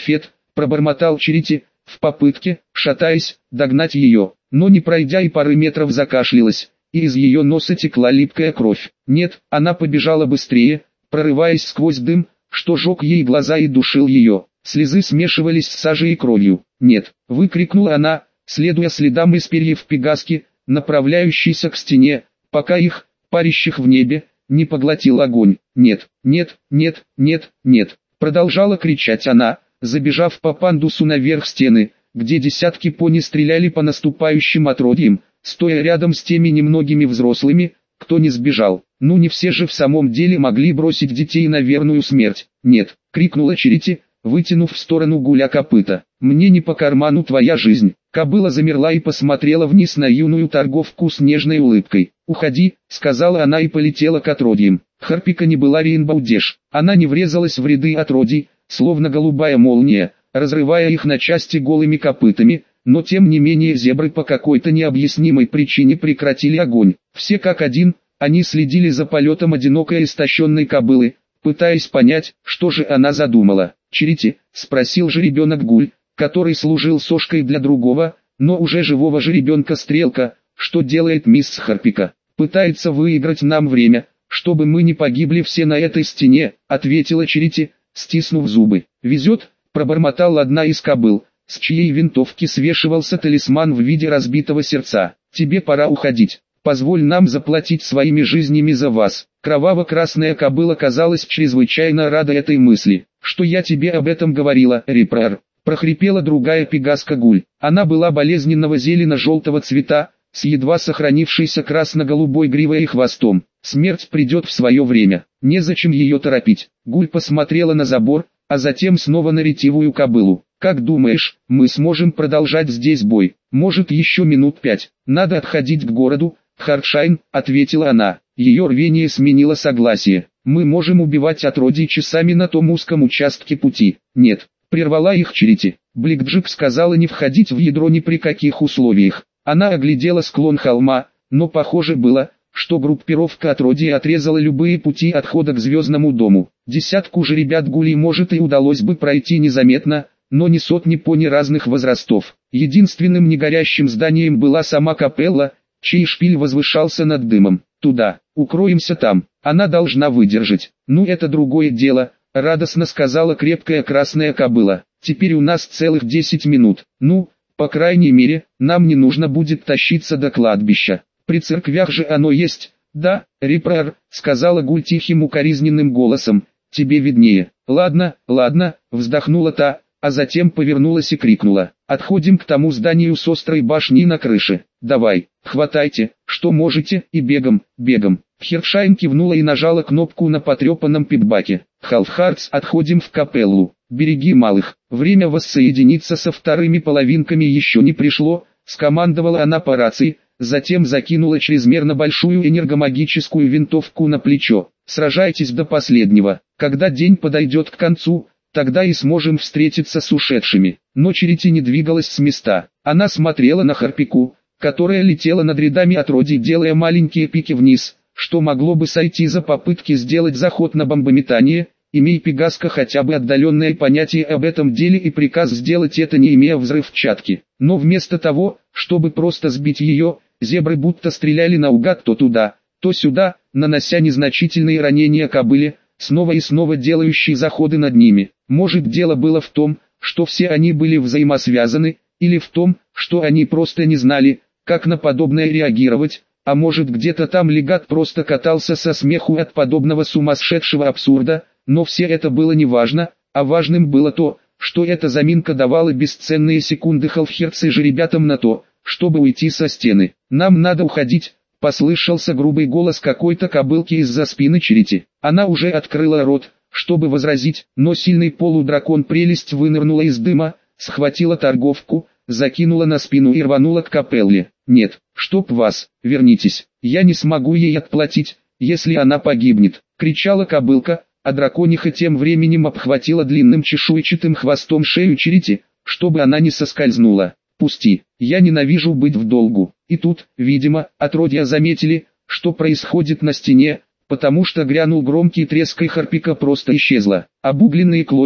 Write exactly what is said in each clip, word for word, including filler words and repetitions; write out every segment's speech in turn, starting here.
Фет, пробормотал Черити, в попытке, шатаясь, догнать ее, но не пройдя и пары метров закашлялась, и из ее носа текла липкая кровь. Нет, она побежала быстрее, прорываясь сквозь дым, что жег ей глаза и душил ее. Слезы смешивались с сажей и кровью. «Нет!» — выкрикнула она, следуя следам из перьев пегаски, направляющейся к стене, пока их, парящих в небе, не поглотил огонь. «Нет, нет, нет, нет, нет!» — продолжала кричать она, забежав по пандусу наверх стены, где десятки пони стреляли по наступающим отродьям, стоя рядом с теми немногими взрослыми, кто не сбежал. Ну не все же в самом деле могли бросить детей на верную смерть. «Нет!» — крикнула Черити, вытянув в сторону Гуля копыта. «Мне не по карману твоя жизнь». Кобыла замерла и посмотрела вниз на юную торговку с нежной улыбкой. «Уходи», — сказала она и полетела к отродьям. Харпика не была Рейнбоу Дэш. Она не врезалась в ряды отродий, словно голубая молния, разрывая их на части голыми копытами, но тем не менее зебры по какой-то необъяснимой причине прекратили огонь. Все как один, они следили за полетом одинокой истощенной кобылы, пытаясь понять, что же она задумала. «Черити?» — спросил жеребенок Гуль, который служил сошкой для другого, но уже живого жеребенка Стрелка. «Что делает мисс Харпика? Пытается выиграть нам время, чтобы мы не погибли все на этой стене», — ответила Черити, стиснув зубы. «Везет», — пробормотал одна из кобыл, с чьей винтовки свешивался талисман в виде разбитого сердца. «Тебе пора уходить. Позволь нам заплатить своими жизнями за вас». Кроваво-красная кобыла казалась чрезвычайно рада этой мысли. «Что я тебе об этом говорила, Рипрар?» — прохрипела другая пегаска Гуль. Она была болезненного зелено-желтого цвета, с едва сохранившейся красно-голубой гривой и хвостом. «Смерть придет в свое время. Незачем ее торопить». Гуль посмотрела на забор, а затем снова на ретивую кобылу. «Как думаешь, мы сможем продолжать здесь бой? Может, еще минут пять? Надо отходить к городу, Хартшайн», — ответила она. Ее рвение сменило согласие. «Мы можем убивать отродий часами на том узком участке пути». «Нет», — прервала их Черити. Бликджик сказала не входить в ядро ни при каких условиях. Она оглядела склон холма, но похоже было, что группировка отродий отрезала любые пути отхода к Звездному дому. Десятку же ребят Гулей может и удалось бы пройти незаметно, но не сотни пони разных возрастов. Единственным негорящим зданием была сама капелла, чей шпиль возвышался над дымом. «Туда, укроемся там, она должна выдержать». «Ну это другое дело», — радостно сказала крепкая красная кобыла. «Теперь у нас целых десять минут. Ну, по крайней мере, нам не нужно будет тащиться до кладбища. При церквях же оно есть». «Да, Рипрар», — сказала Гуль тихим укоризненным голосом, — «тебе виднее». «Ладно, ладно», — вздохнула та, а затем повернулась и крикнула. «Отходим к тому зданию с острой башней на крыше. Давай, хватайте, что можете, и бегом, бегом». Хершайн кивнула и нажала кнопку на потрепанном пипбаке. «Халфхардс, отходим в капеллу. Береги малых». Время воссоединиться со вторыми половинками еще не пришло, скомандовала она по рации, затем закинула чрезмерно большую энергомагическую винтовку на плечо. «Сражайтесь до последнего. Когда день подойдет к концу, тогда и сможем встретиться с ушедшими». Но Черити не двигалась с места. Она смотрела на Харпику, которая летела над рядами отродий, делая маленькие пики вниз, что могло бы сойти за попытки сделать заход на бомбометание, имея пегаска хотя бы отдаленное понятие об этом деле и приказ сделать это, не имея взрывчатки. Но вместо того, чтобы просто сбить ее, зебры будто стреляли наугад то туда, то сюда, нанося незначительные ранения кобыле, снова и снова делающей заходы над ними. Может, дело было в том, что все они были взаимосвязаны, или в том, что они просто не знали, как на подобное реагировать, а может, где-то там легат просто катался со смеху от подобного сумасшедшего абсурда, но все это было не важно, а важным было то, что эта заминка давала бесценные секунды Халфхерца и жеребятам на то, чтобы уйти со стены. «Нам надо уходить», — послышался грубый голос какой-то кобылки из-за спины Черити. Она уже открыла рот, чтобы возразить, но сильный полудракон прелесть вынырнула из дыма, схватила торговку, закинула на спину и рванула к капелле. «Нет, чтоб вас, вернитесь, я не смогу ей отплатить, если она погибнет», — кричала кобылка, а дракониха тем временем обхватила длинным чешуйчатым хвостом шею Черити, чтобы она не соскользнула. «Пусти, я ненавижу быть в долгу». И тут, видимо, отродья заметили, что происходит на стене, потому что грянул громкий треск и Харпика просто исчезла. Обугленные клочья,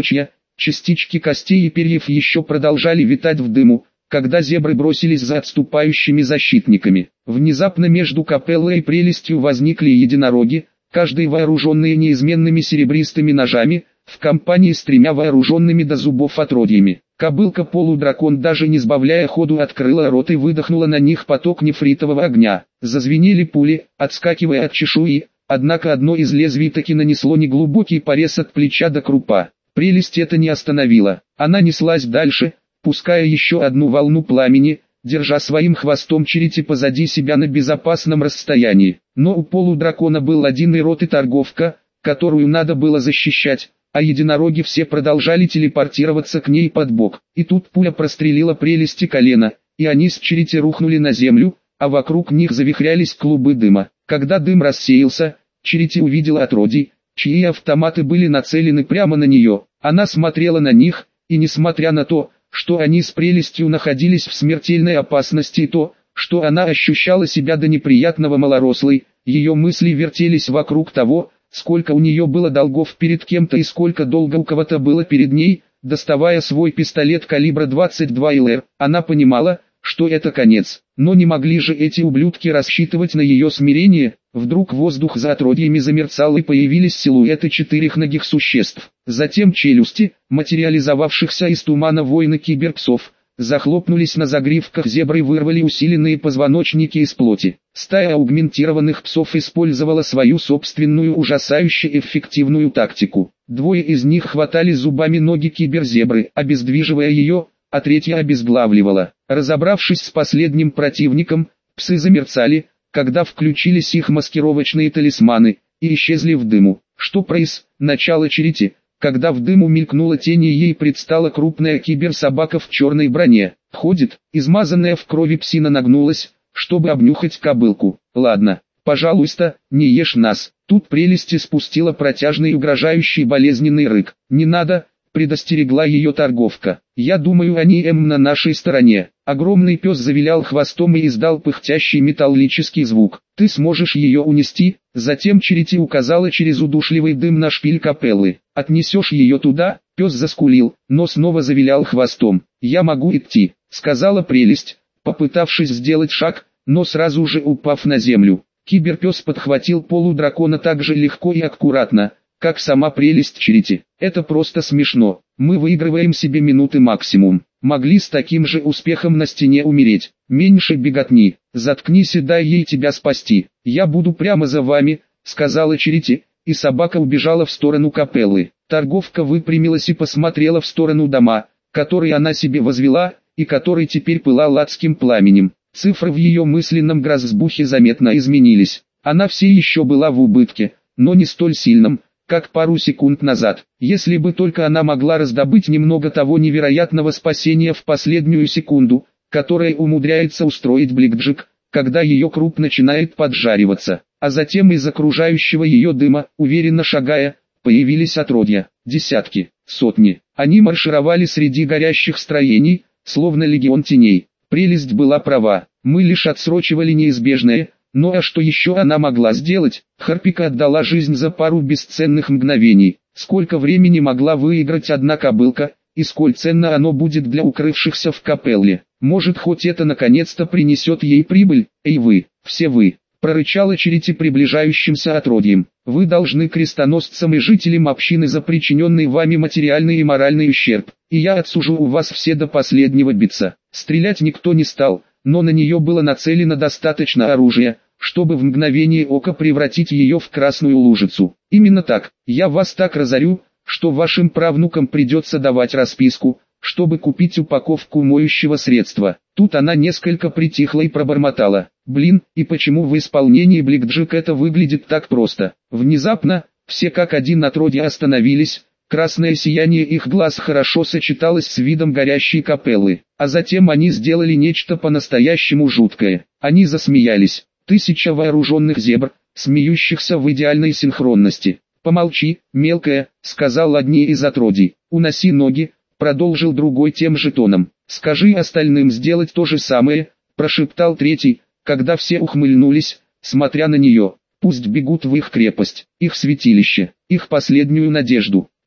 Частички костей и перьев еще продолжали витать в дыму, когда зебры бросились за отступающими защитниками. Внезапно между Капеллой и Прелестью возникли единороги, каждый вооруженный неизменными серебристыми ножами, в компании с тремя вооруженными до зубов отродьями. Кобылка-полудракон, даже не сбавляя ходу, открыла рот и выдохнула на них поток нефритового огня. Зазвенели пули, отскакивая от чешуи, однако одно из лезвий таки нанесло неглубокий порез от плеча до крупа. Прелесть это не остановила. Она неслась дальше, пуская еще одну волну пламени, держа своим хвостом Черити позади себя на безопасном расстоянии. Но у полудракона был один рот и торговка, которую надо было защищать, а единороги все продолжали телепортироваться к ней под бок. И тут пуля прострелила Прелести колено, и они с Черити рухнули на землю, а вокруг них завихрялись клубы дыма. Когда дым рассеялся, Черити увидела отродий, чьи автоматы были нацелены прямо на нее. Она смотрела на них, и несмотря на то, что они с Прелестью находились в смертельной опасности, и то, что она ощущала себя до неприятного малорослой, ее мысли вертелись вокруг того, сколько у нее было долгов перед кем-то и сколько долга у кого-то было перед ней. Доставая свой пистолет калибра двадцать два эл эр, она понимала, что это конец. Но не могли же эти ублюдки рассчитывать на ее смирение. Вдруг воздух за отродьями замерцал и появились силуэты четырехногих существ. Затем челюсти, материализовавшихся из тумана воины киберпсов, захлопнулись на загривках зебр и вырвали усиленные позвоночники из плоти. Стая аугментированных псов использовала свою собственную ужасающе эффективную тактику. Двое из них хватали зубами ноги киберзебры, обездвиживая ее, а третья обезглавливала. Разобравшись с последним противником, псы замерцали, когда включились их маскировочные талисманы, и исчезли в дыму. Что произ... Начало Черити, когда в дыму мелькнула тень и ей предстала крупная киберсобака в черной броне. Ходит, измазанная в крови псина нагнулась, чтобы обнюхать кобылку. Ладно, пожалуйста, не ешь нас. Тут Прелести спустила протяжный угрожающий болезненный рык. Не надо, предостерегла ее торговка. Я думаю, они эм на нашей стороне. Огромный пес завилял хвостом и издал пыхтящий металлический звук. Ты сможешь ее унести? Затем Черити указала через удушливый дым на шпиль Капеллы. Отнесешь ее туда? Пес заскулил, но снова завилял хвостом. Я могу идти, сказала Прелесть, попытавшись сделать шаг, но сразу же упав на землю. Киберпес подхватил полудракона так же легко и аккуратно, как сама Прелесть Черити. Это просто смешно. Мы выигрываем себе минуты максимум. Могли с таким же успехом на стене умереть. Меньше беготни. Заткнись и дай ей тебя спасти. Я буду прямо за вами, сказала Черити, и собака убежала в сторону Капеллы. Торговка выпрямилась и посмотрела в сторону дома, который она себе возвела, и который теперь пылал адским пламенем. Цифры в ее мысленном грозбухе заметно изменились. Она все еще была в убытке, но не столь сильном, как пару секунд назад. Если бы только она могла раздобыть немного того невероятного спасения в последнюю секунду, которое умудряется устроить Бликджик, когда ее круп начинает поджариваться. А затем из окружающего ее дыма, уверенно шагая, появились отродья, десятки, сотни. Они маршировали среди горящих строений, словно легион теней. Прелесть была права, мы лишь отсрочивали неизбежное. Ну а что еще она могла сделать? Харпика отдала жизнь за пару бесценных мгновений. Сколько времени могла выиграть одна кобылка, и сколь ценно оно будет для укрывшихся в Капелле. Может, хоть это наконец-то принесет ей прибыль? Эй вы, все вы, прорычала Черити приближающимся отродьем. Вы должны крестоносцам и жителям общины за причиненный вами материальный и моральный ущерб, и я отсужу у вас все до последнего биться. Стрелять никто не стал, но на нее было нацелено достаточно оружия, чтобы в мгновение ока превратить ее в красную лужицу. Именно так, я вас так разорю, что вашим правнукам придется давать расписку, чтобы купить упаковку моющего средства. Тут она несколько притихла и пробормотала. Блин, и почему в исполнении Бликджик это выглядит так просто? Внезапно, все как один отродья остановились. Красное сияние их глаз хорошо сочеталось с видом горящей Капеллы, а затем они сделали нечто по-настоящему жуткое. Они засмеялись. Тысяча вооруженных зебр, смеющихся в идеальной синхронности. «Помолчи, мелкая», — сказал одни из отродий. «Уноси ноги», — продолжил другой тем же тоном. «Скажи остальным сделать то же самое», — прошептал третий, когда все ухмыльнулись, смотря на нее. «Пусть бегут в их крепость, их святилище, их последнюю надежду».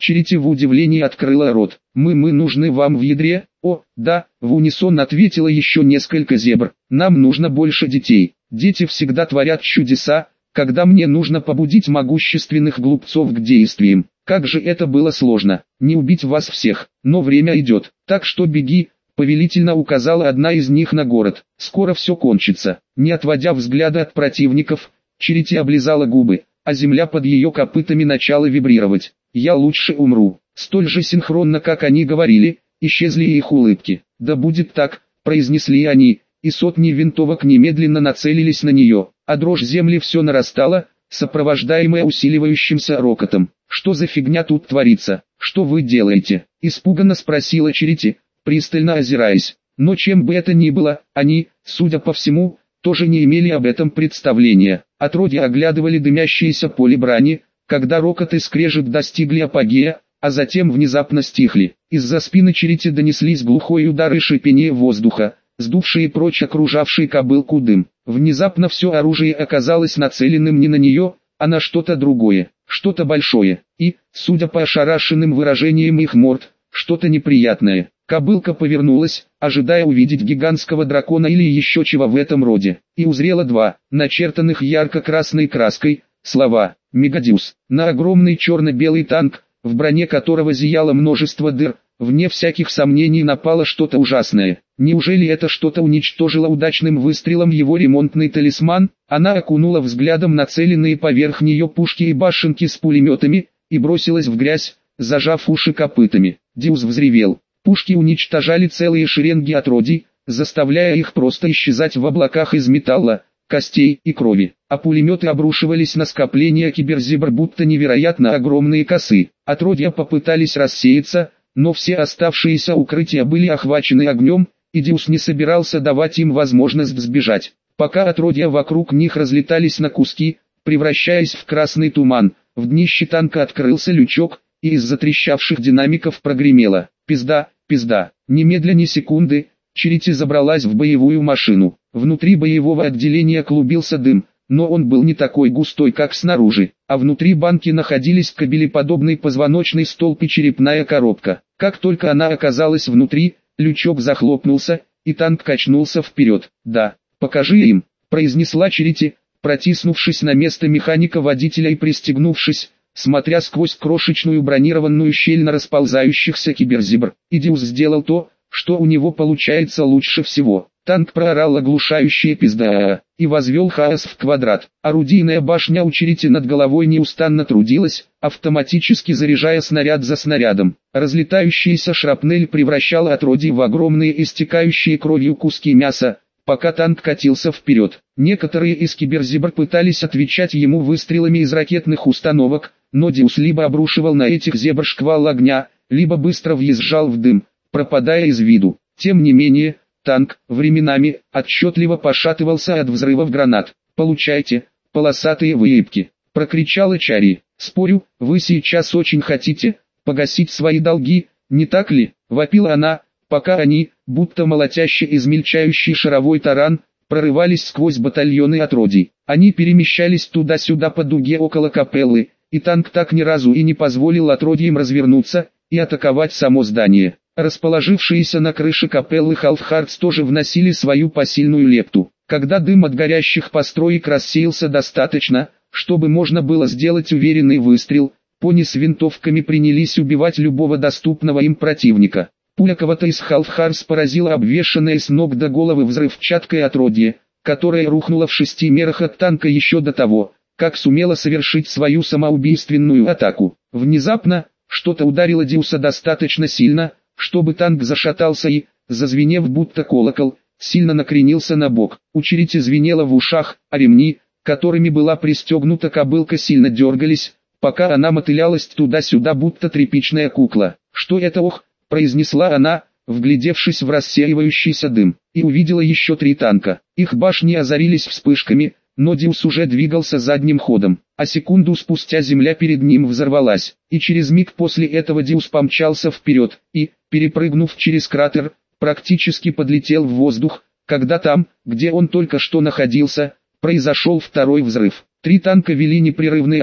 Черити в удивлении открыла рот. «Мы, мы нужны вам в ядре?» «О, да», в унисон ответило еще несколько зебр. «Нам нужно больше детей. Дети всегда творят чудеса, когда мне нужно побудить могущественных глупцов к действиям. Как же это было сложно, не убить вас всех, но время идет, так что беги», повелительно указала одна из них на город. «Скоро все кончится». Не отводя взгляда от противников, Черити облизала губы, а земля под ее копытами начала вибрировать. «Я лучше умру». Столь же синхронно, как они говорили, исчезли их улыбки. «Да будет так», произнесли они, и сотни винтовок немедленно нацелились на нее, а дрожь земли все нарастала, сопровождаемая усиливающимся рокотом. «Что за фигня тут творится? Что вы делаете?» Испуганно спросила Черити, пристально озираясь. Но чем бы это ни было, они, судя по всему, тоже не имели об этом представления. Отродья оглядывали дымящееся поле брани, когда рокот и скрежет достигли апогея, а затем внезапно стихли. Из-за спины Черити донеслись глухой удар и шипение воздуха, сдувшие прочь окружавший кобылку дым. Внезапно все оружие оказалось нацеленным не на нее, а на что-то другое, что-то большое, и, судя по ошарашенным выражениям их морд, что-то неприятное. Кобылка повернулась, ожидая увидеть гигантского дракона или еще чего в этом роде, и узрела два, начертанных ярко-красной краской, слова «Мегадиус». На огромный черно-белый танк, в броне которого зияло множество дыр, вне всяких сомнений напало что-то ужасное. Неужели это что-то уничтожило удачным выстрелом его ремонтный талисман? Она окунула взглядом нацеленные поверх нее пушки и башенки с пулеметами, и бросилась в грязь, зажав уши копытами. Диус взревел. Пушки уничтожали целые шеренги отродий, заставляя их просто исчезать в облаках из металла, костей и крови, а пулеметы обрушивались на скопления киберзебр будто невероятно огромные косы. Отродья попытались рассеяться, но все оставшиеся укрытия были охвачены огнем, и Диус не собирался давать им возможность сбежать. Пока отродья вокруг них разлетались на куски, превращаясь в красный туман, в днище танка открылся лючок, и из затрещавших динамиков прогремело: «Пизда, пизда». Немедля ни секунды, Черити забралась в боевую машину. Внутри боевого отделения клубился дым, но он был не такой густой, как снаружи, а внутри банки находились кабелеподобный позвоночный столб и черепная коробка. Как только она оказалась внутри, лючок захлопнулся, и танк качнулся вперед. «Да, покажи им», произнесла Черити, протиснувшись на место механика-водителя и пристегнувшись, смотря сквозь крошечную бронированную щель на расползающихся киберзебр. И Диус сделал то, что у него получается лучше всего. Танк проорал оглушающее «пизда» и возвел хаос в квадрат. Орудийная башня у Черити над головой неустанно трудилась, автоматически заряжая снаряд за снарядом. Разлетающаяся шрапнель превращала отродье в огромные истекающие кровью куски мяса, пока танк катился вперед. Некоторые из киберзебр пытались отвечать ему выстрелами из ракетных установок, но Диус либо обрушивал на этих зебр шквал огня, либо быстро въезжал в дым, пропадая из виду. Тем не менее, танк, временами, отчетливо пошатывался от взрывов гранат. «Получайте, полосатые выебки!» — прокричала Чари. «Спорю, вы сейчас очень хотите погасить свои долги, не так ли?» — вопила она, пока они, будто молотящий измельчающий шаровой таран, прорывались сквозь батальоны отродий. Они перемещались туда-сюда по дуге около капеллы, и танк так ни разу и не позволил отродьям развернуться и атаковать само здание. Расположившиеся на крыше капеллы Халфхардс тоже вносили свою посильную лепту. Когда дым от горящих построек рассеялся достаточно, чтобы можно было сделать уверенный выстрел, пони с винтовками принялись убивать любого доступного им противника. Пуля кого-то из Халфхардс поразила обвешанное с ног до головы взрывчаткой отродье, которое рухнуло в шести мерах от танка еще до того, как сумело совершить свою самоубийственную атаку. Внезапно, что-то ударило Диуса достаточно сильно, чтобы танк зашатался и, зазвенев будто колокол, сильно накренился на бок. У Черити звенело в ушах, а ремни, которыми была пристегнута кобылка, сильно дергались, пока она мотылялась туда-сюда будто тряпичная кукла. «Что это, ох?» — произнесла она, вглядевшись в рассеивающийся дым, и увидела еще три танка. Их башни озарились вспышками, но Диус уже двигался задним ходом, а секунду спустя земля перед ним взорвалась, и через миг после этого Диус помчался вперед, и, перепрыгнув через кратер, практически подлетел в воздух, когда там, где он только что находился, произошел второй взрыв. Три танка вели непрерывный огонь,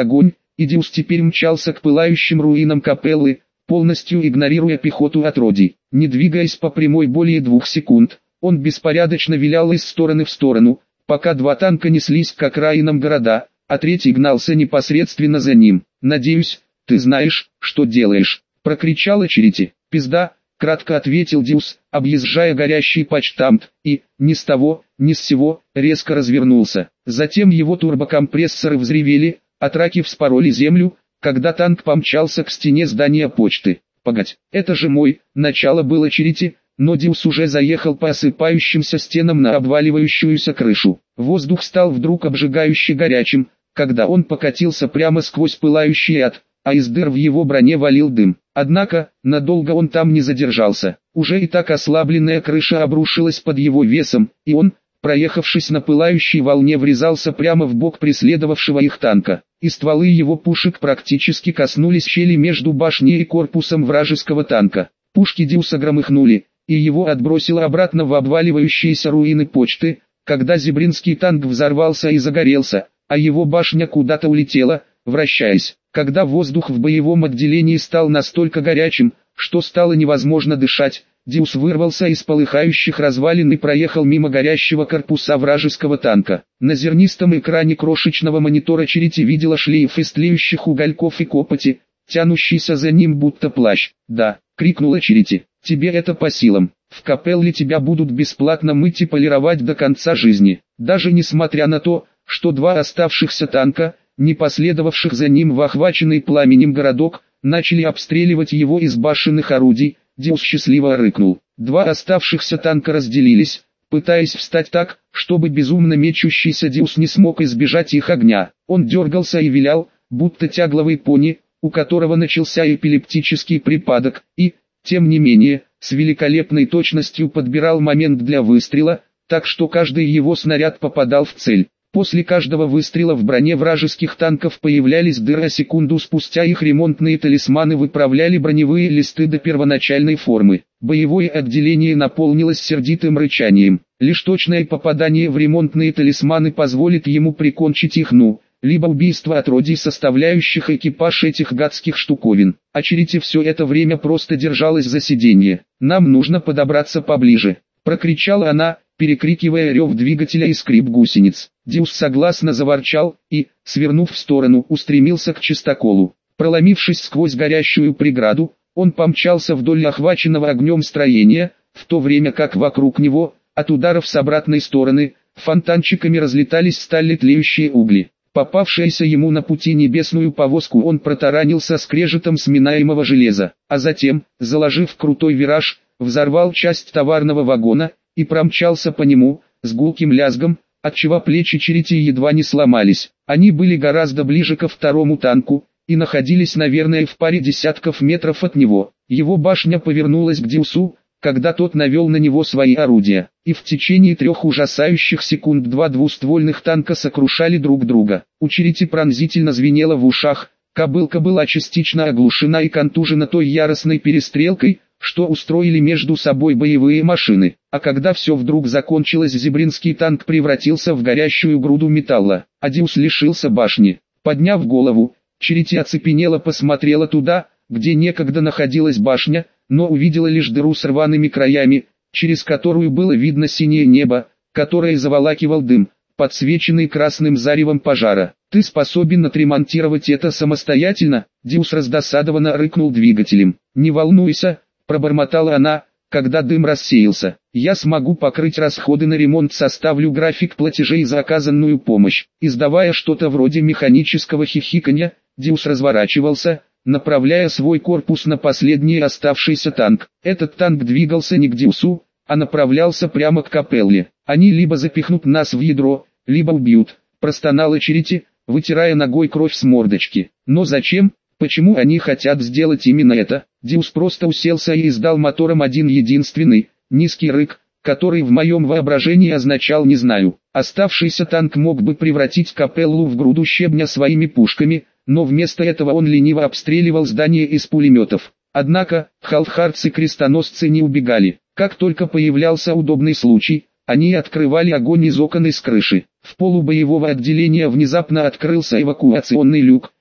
и Диус теперь мчался к пылающим руинам капеллы, полностью игнорируя пехоту отродий. Не двигаясь по прямой более двух секунд, он беспорядочно вилял из стороны в сторону, пока два танка неслись к окраинам города, а третий гнался непосредственно за ним. «Надеюсь, ты знаешь, что делаешь», — прокричала Черити. «Пизда», — кратко ответил Диус, объезжая горящий почтамт, и, ни с того, ни с сего, резко развернулся. Затем его турбокомпрессоры взревели, а траки вспороли землю, когда танк помчался к стене здания почты. «Погодь, это же мой», — начало было Черити, но Диус уже заехал по осыпающимся стенам на обваливающуюся крышу. Воздух стал вдруг обжигающе горячим, когда он покатился прямо сквозь пылающий ад, а из дыр в его броне валил дым. Однако, надолго он там не задержался. Уже и так ослабленная крыша обрушилась под его весом, и он, проехавшись на пылающей волне, врезался прямо в бок преследовавшего их танка, и стволы его пушек практически коснулись щели между башней и корпусом вражеского танка. Пушки Диуса громыхнули, и его отбросило обратно в обваливающиеся руины почты, когда зебринский танк взорвался и загорелся, а его башня куда-то улетела, вращаясь. Когда воздух в боевом отделении стал настолько горячим, что стало невозможно дышать, Диус вырвался из полыхающих развалин и проехал мимо горящего корпуса вражеского танка. На зернистом экране крошечного монитора Черити видела шлейф из тлеющих угольков и копоти, тянущийся за ним будто плащ. «Да», — крикнула Черити, — «тебе это по силам. В капелле тебя будут бесплатно мыть и полировать до конца жизни». Даже несмотря на то, что два оставшихся танка, не последовавших за ним в охваченный пламенем городок, начали обстреливать его из башенных орудий, Диус счастливо рыкнул. Два оставшихся танка разделились, пытаясь встать так, чтобы безумно мечущийся Диус не смог избежать их огня. Он дергался и вилял, будто тягловый пони, у которого начался эпилептический припадок, и, тем не менее, с великолепной точностью подбирал момент для выстрела, так что каждый его снаряд попадал в цель. После каждого выстрела в броне вражеских танков появлялись дыры, а секунду спустя их ремонтные талисманы выправляли броневые листы до первоначальной формы. Боевое отделение наполнилось сердитым рычанием. Лишь точное попадание в ремонтные талисманы позволит ему прикончить их, ну, либо убийство отродий, составляющих экипаж этих гадских штуковин. А Черити все это время просто держалась за сиденье. «Нам нужно подобраться поближе», — прокричала она, перекрикивая рев двигателя и скрип гусениц. Диус согласно заворчал и, свернув в сторону, устремился к чистоколу. Проломившись сквозь горящую преграду, он помчался вдоль охваченного огнем строения, в то время как вокруг него, от ударов с обратной стороны, фонтанчиками разлетались стали тлеющие угли. Попавшаяся ему на пути небесную повозку он протаранил со скрежетом сминаемого железа, а затем, заложив крутой вираж, взорвал часть товарного вагона и промчался по нему, с гулким лязгом, отчего плечи Черити едва не сломались. Они были гораздо ближе ко второму танку, и находились, наверное, в паре десятков метров от него. Его башня повернулась к Диусу, когда тот навел на него свои орудия, и в течение трех ужасающих секунд два двуствольных танка сокрушали друг друга. У Черити пронзительно звенело в ушах, кобылка была частично оглушена и контужена той яростной перестрелкой, что устроили между собой боевые машины. А когда все вдруг закончилось, зебринский танк превратился в горящую груду металла, а Диус лишился башни. Подняв голову, Черити оцепенело посмотрела туда, где некогда находилась башня, но увидела лишь дыру с рваными краями, через которую было видно синее небо, которое заволакивал дым, подсвеченный красным заревом пожара. «Ты способен отремонтировать это самостоятельно?» Диус раздосадованно рыкнул двигателем. «Не волнуйся», пробормотала она, когда дым рассеялся. «Я смогу покрыть расходы на ремонт, составлю график платежей за оказанную помощь». Издавая что-то вроде механического хихиканья, Диус разворачивался, направляя свой корпус на последний оставшийся танк. Этот танк двигался не к Диусу, а направлялся прямо к капелле. «Они либо запихнут нас в ядро, либо убьют», простонала Черити, вытирая ногой кровь с мордочки. «Но зачем? Почему они хотят сделать именно это?» Диус просто уселся и издал мотором один единственный, низкий рык, который в моем воображении означал «не знаю». Оставшийся танк мог бы превратить капеллу в груду щебня своими пушками, но вместо этого он лениво обстреливал здание из пулеметов. Однако, халхардцы-крестоносцы не убегали. Как только появлялся удобный случай, они открывали огонь из окон и с крыши. В полу боевого отделения внезапно открылся эвакуационный люк,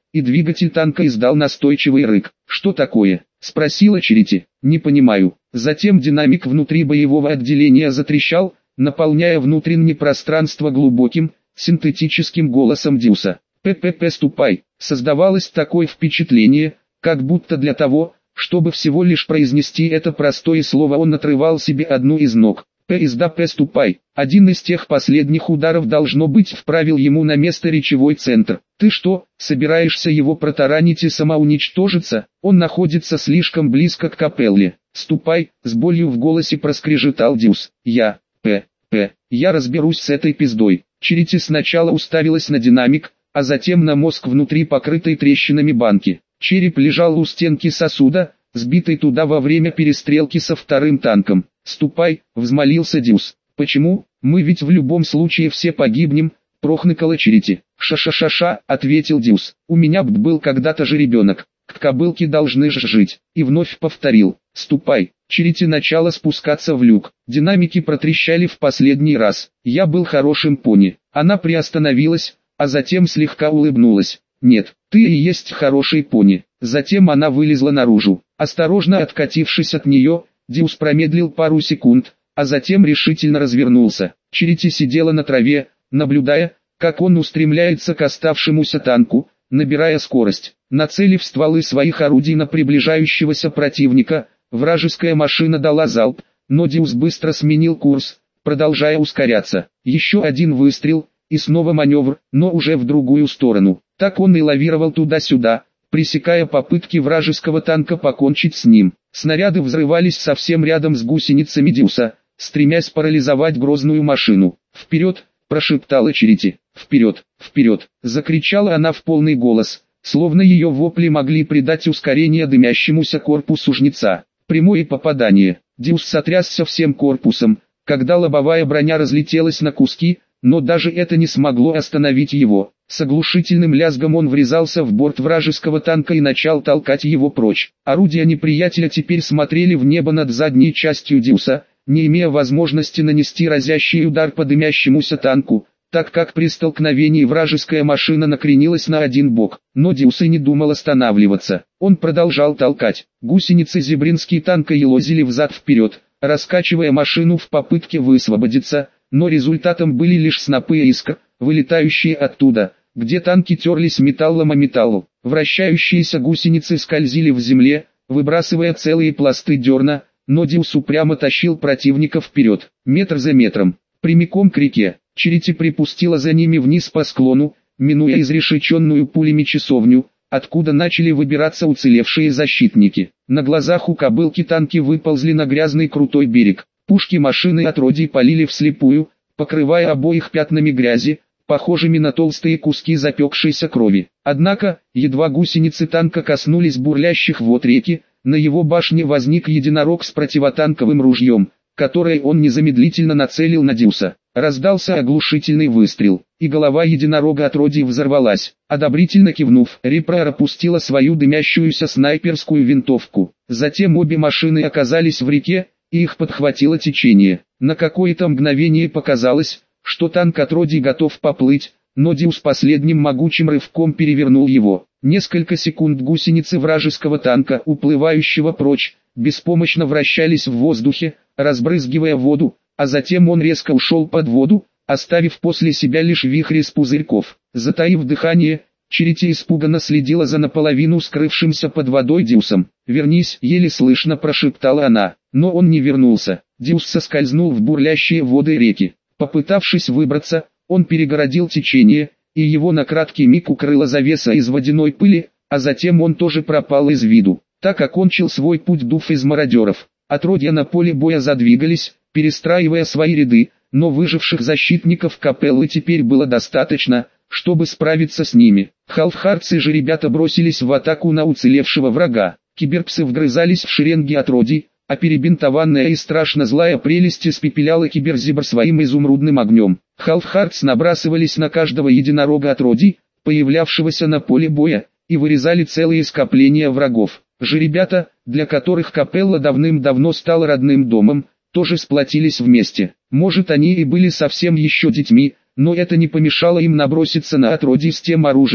и двигатель танка издал настойчивый рык. «Что такое?» — спросила Черити. «Не понимаю». Затем динамик внутри боевого отделения затрещал, наполняя внутреннее пространство глубоким, синтетическим голосом Дьюса. «ППП, ступай». Создавалось такое впечатление, как будто для того, чтобы всего лишь произнести это простое слово, он отрывал себе одну из ног. «П-изда, П, ступай». Один из тех последних ударов, должно быть, вправил ему на место речевой центр. «Ты что, собираешься его протаранить и самоуничтожиться? Он находится слишком близко к Капелле». «Ступай», — с болью в голосе проскрежетал Дьюс. «Я, П, П, я разберусь с этой пиздой». Черити сначала уставилась на динамик, а затем на мозг внутри покрытой трещинами банки. Череп лежал у стенки сосуда, сбитый туда во время перестрелки со вторым танком. «Ступай», — взмолился Дьюс. «Почему? Мы ведь в любом случае все погибнем», — прохныкала Черити. «Ша-ша-ша-ша», — ответил Дьюс. «У меня б был когда-то жеребенок. К кобылке должны ж жить». И вновь повторил. «Ступай». Черити начала спускаться в люк. Динамики протрещали в последний раз. «Я был хорошим пони». Она приостановилась, а затем слегка улыбнулась. «Нет, ты и есть хороший пони». Затем она вылезла наружу. Осторожно откатившись от нее, Дьюс промедлил пару секунд, а затем решительно развернулся. Черити сидела на траве, наблюдая, как он устремляется к оставшемуся танку, набирая скорость. Нацелив стволы своих орудий на приближающегося противника, вражеская машина дала залп, но Дьюс быстро сменил курс, продолжая ускоряться. Еще один выстрел, и снова маневр, но уже в другую сторону. Так он и лавировал туда-сюда, пресекая попытки вражеского танка покончить с ним. Снаряды взрывались совсем рядом с гусеницами Дьюса, стремясь парализовать грозную машину. «Вперед!» – прошептала Черити. «Вперед! Вперед!» – закричала она в полный голос, словно ее вопли могли придать ускорение дымящемуся корпусу жнеца. Прямое попадание. Дьюс сотрясся всем корпусом, когда лобовая броня разлетелась на куски, но даже это не смогло остановить его. С оглушительным лязгом он врезался в борт вражеского танка и начал толкать его прочь. Орудия неприятеля теперь смотрели в небо над задней частью Дьюса, не имея возможности нанести разящий удар по дымящемуся танку, так как при столкновении вражеская машина накренилась на один бок. Но Дьюс и не думал останавливаться. Он продолжал толкать. Гусеницы зебринский танка елозили взад-вперед, раскачивая машину в попытке высвободиться, но результатом были лишь снопы искр, вылетающие оттуда, где танки терлись металлом о металлу. Вращающиеся гусеницы скользили в земле, выбрасывая целые пласты дерна, но Дьюс упрямо тащил противника вперед, метр за метром, прямиком к реке. Черити припустила за ними вниз по склону, минуя изрешеченную пулями часовню, откуда начали выбираться уцелевшие защитники. На глазах у кобылки танки выползли на грязный крутой берег. Пушки машины отродий полили вслепую, покрывая обоих пятнами грязи, похожими на толстые куски запекшейся крови. Однако, едва гусеницы танка коснулись бурлящих вод реки, на его башне возник единорог с противотанковым ружьем, которое он незамедлительно нацелил на Дьюса. Раздался оглушительный выстрел, и голова единорога отродий взорвалась. Одобрительно кивнув, Репрер опустила свою дымящуюся снайперскую винтовку. Затем обе машины оказались в реке, и их подхватило течение. На какое-то мгновение показалось, что танк отродий готов поплыть, но Дьюс последним могучим рывком перевернул его. Несколько секунд гусеницы вражеского танка, уплывающего прочь, беспомощно вращались в воздухе, разбрызгивая воду, а затем он резко ушел под воду, оставив после себя лишь вихрь из пузырьков. Затаив дыхание, Черити испуганно следила за наполовину скрывшимся под водой Дьюсом. «Вернись», — еле слышно прошептала она, но он не вернулся. Дьюс соскользнул в бурлящие воды реки. Попытавшись выбраться, он перегородил течение, и его на краткий миг укрыла завеса из водяной пыли, а затем он тоже пропал из виду. Так окончил свой путь дуф из мародеров. Отродья на поле боя задвигались, перестраивая свои ряды, но выживших защитников Капеллы теперь было достаточно, чтобы справиться с ними. Халфхардцы же ребята бросились в атаку на уцелевшего врага. Киберпсы вгрызались в шеренги отродий, а перебинтованная и страшно злая прелесть испепеляла киберзибр своим изумрудным огнем. Халфхардцы набрасывались на каждого единорога отродий, появлявшегося на поле боя, и вырезали целые скопления врагов. Жеребята, для которых Капелла давным-давно стала родным домом, тоже сплотились вместе. Может, они и были совсем еще детьми, но это не помешало им наброситься на отродий с тем оружием,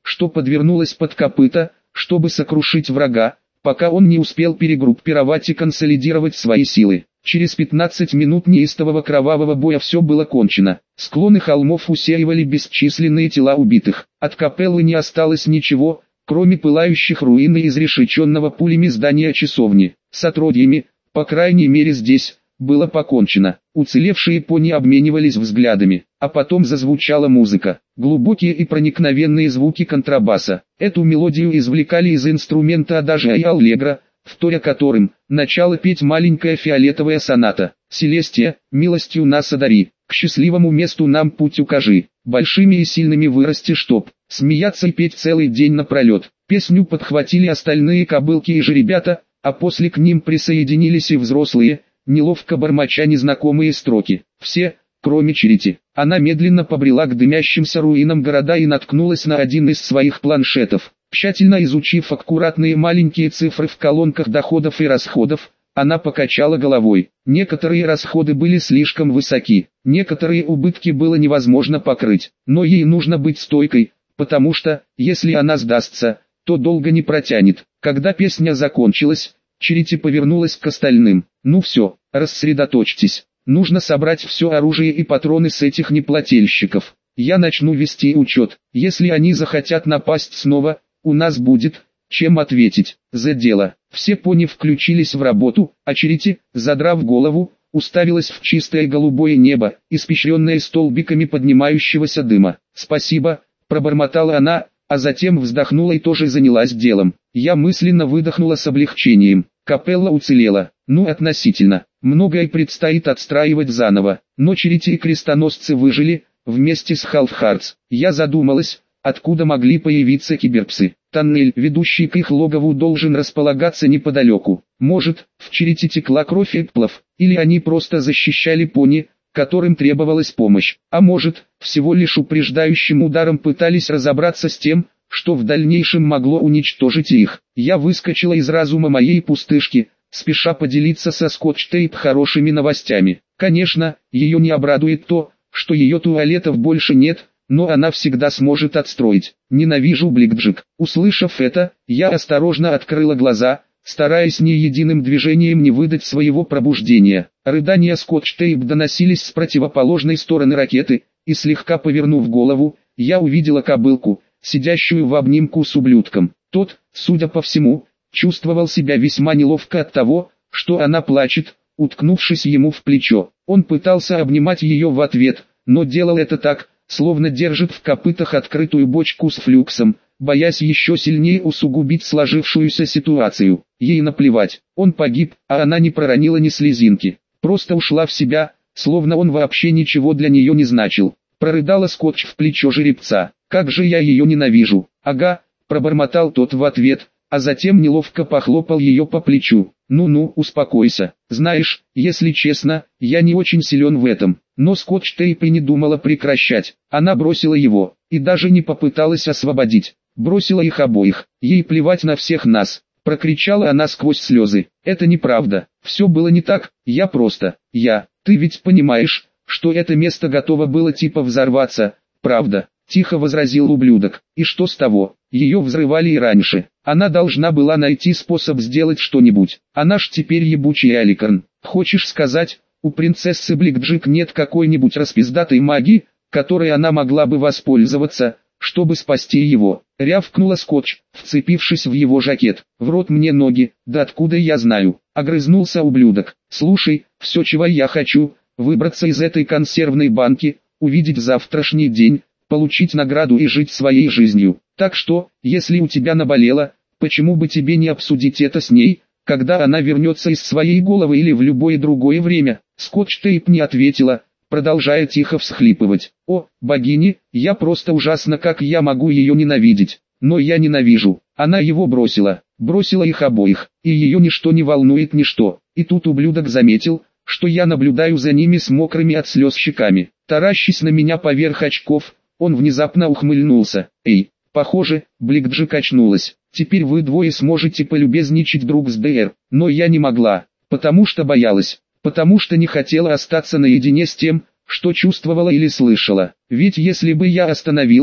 что подвернулась под копыта, чтобы сокрушить врага, пока он не успел перегруппировать и консолидировать свои силы. Через пятнадцать минут неистового кровавого боя все было кончено. Склоны холмов усеивали бесчисленные тела убитых. От капеллы не осталось ничего, кроме пылающих руин и изрешеченного пулями здания часовни. С отродьями, по крайней мере здесь, было покончено. Уцелевшие пони обменивались взглядами, а потом зазвучала музыка. Глубокие и проникновенные звуки контрабаса. Эту мелодию извлекали из инструмента адажио и аллегро, вторя которым, начала петь маленькая фиолетовая соната. «Селестия, милостью нас одари, к счастливому месту нам путь укажи, большими и сильными вырасти чтоб, смеяться и петь целый день напролет». Песню подхватили остальные кобылки и жеребята, а после к ним присоединились и взрослые, неловко бормоча незнакомые строки. Все, кроме Черити. Она медленно побрела к дымящимся руинам города и наткнулась на один из своих планшетов. Тщательно изучив аккуратные маленькие цифры в колонках доходов и расходов, она покачала головой. Некоторые расходы были слишком высоки, некоторые убытки было невозможно покрыть, но ей нужно быть стойкой, потому что, если она сдастся, то долго не протянет. Когда песня закончилась, Черити повернулась к остальным. «Ну все, рассредоточьтесь. Нужно собрать все оружие и патроны с этих неплательщиков. Я начну вести учет. Если они захотят напасть снова, у нас будет чем ответить. За дело». Все пони включились в работу, а Черити, задрав голову, уставилась в чистое голубое небо, испещренное столбиками поднимающегося дыма. «Спасибо», — пробормотала она, а затем вздохнула и тоже занялась делом. Я мысленно выдохнула с облегчением. Капелла уцелела, ну относительно. Многое предстоит отстраивать заново, но Черити и крестоносцы выжили, вместе с Халфхардс. Я задумалась, откуда могли появиться киберпсы. Тоннель, ведущий к их логову, должен располагаться неподалеку. Может, в Черити текла кровь эпплов, или они просто защищали пони, которым требовалась помощь. А может, всего лишь упреждающим ударом пытались разобраться с тем, что в дальнейшем могло уничтожить их. Я выскочила из разума моей пустышки, спеша поделиться со Скотч-Тейп хорошими новостями. Конечно, ее не обрадует то, что ее туалетов больше нет, но она всегда сможет отстроить. Ненавижу Бликджик. Услышав это, я осторожно открыла глаза, стараясь ни единым движением не выдать своего пробуждения. Рыдания Скотч-Тейп доносились с противоположной стороны ракеты, и слегка повернув голову, я увидела кобылку, сидящую в обнимку с ублюдком. Тот, судя по всему, чувствовал себя весьма неловко от того, что она плачет, уткнувшись ему в плечо. Он пытался обнимать ее в ответ, но делал это так, словно держит в копытах открытую бочку с флюксом, боясь еще сильнее усугубить сложившуюся ситуацию. Ей наплевать, он погиб, а она не проронила ни слезинки. Просто ушла в себя, словно он вообще ничего для нее не значил. Прорыдала Скотч в плечо жеребца. «Как же я ее ненавижу!» «Ага», пробормотал тот в ответ, а затем неловко похлопал ее по плечу. «Ну-ну, успокойся. Знаешь, если честно, я не очень силен в этом». Но Скотч-Тейп и не думала прекращать. Она бросила его, и даже не попыталась освободить. Бросила их обоих. Ей плевать на всех нас. Прокричала она сквозь слезы. «Это неправда. Все было не так. Я просто... Я... Ты ведь понимаешь, что это место готово было типа взорваться, правда?» Тихо возразил ублюдок. «И что с того? Ее взрывали и раньше. Она должна была найти способ сделать что-нибудь. Она ж теперь ебучий Аликорн. Хочешь сказать, у принцессы Бликджик нет какой-нибудь распиздатой магии, которой она могла бы воспользоваться, чтобы спасти его?» Рявкнула Скотч, вцепившись в его жакет. «В рот мне ноги, да откуда я знаю?» Огрызнулся ублюдок. «Слушай, все, чего я хочу, выбраться из этой консервной банки, увидеть завтрашний день, получить награду и жить своей жизнью. Так что, если у тебя наболело, почему бы тебе не обсудить это с ней, когда она вернется из своей головы или в любое другое время?» Скотч-Тейп не ответила, продолжая тихо всхлипывать. «О, богини, я просто ужасно, как я могу ее ненавидеть. Но я ненавижу. Она его бросила, бросила их обоих, и ее ничто не волнует ничто». И тут ублюдок заметил, что я наблюдаю за ними с мокрыми от слез щеками. Таращись на меня поверх очков, он внезапно ухмыльнулся. «Эй, похоже, Бликджик очнулась. Теперь вы двое сможете полюбезничать друг с ДР». Но я не могла, потому что боялась, потому что не хотела остаться наедине с тем, что чувствовала или слышала. Ведь если бы я остановилась,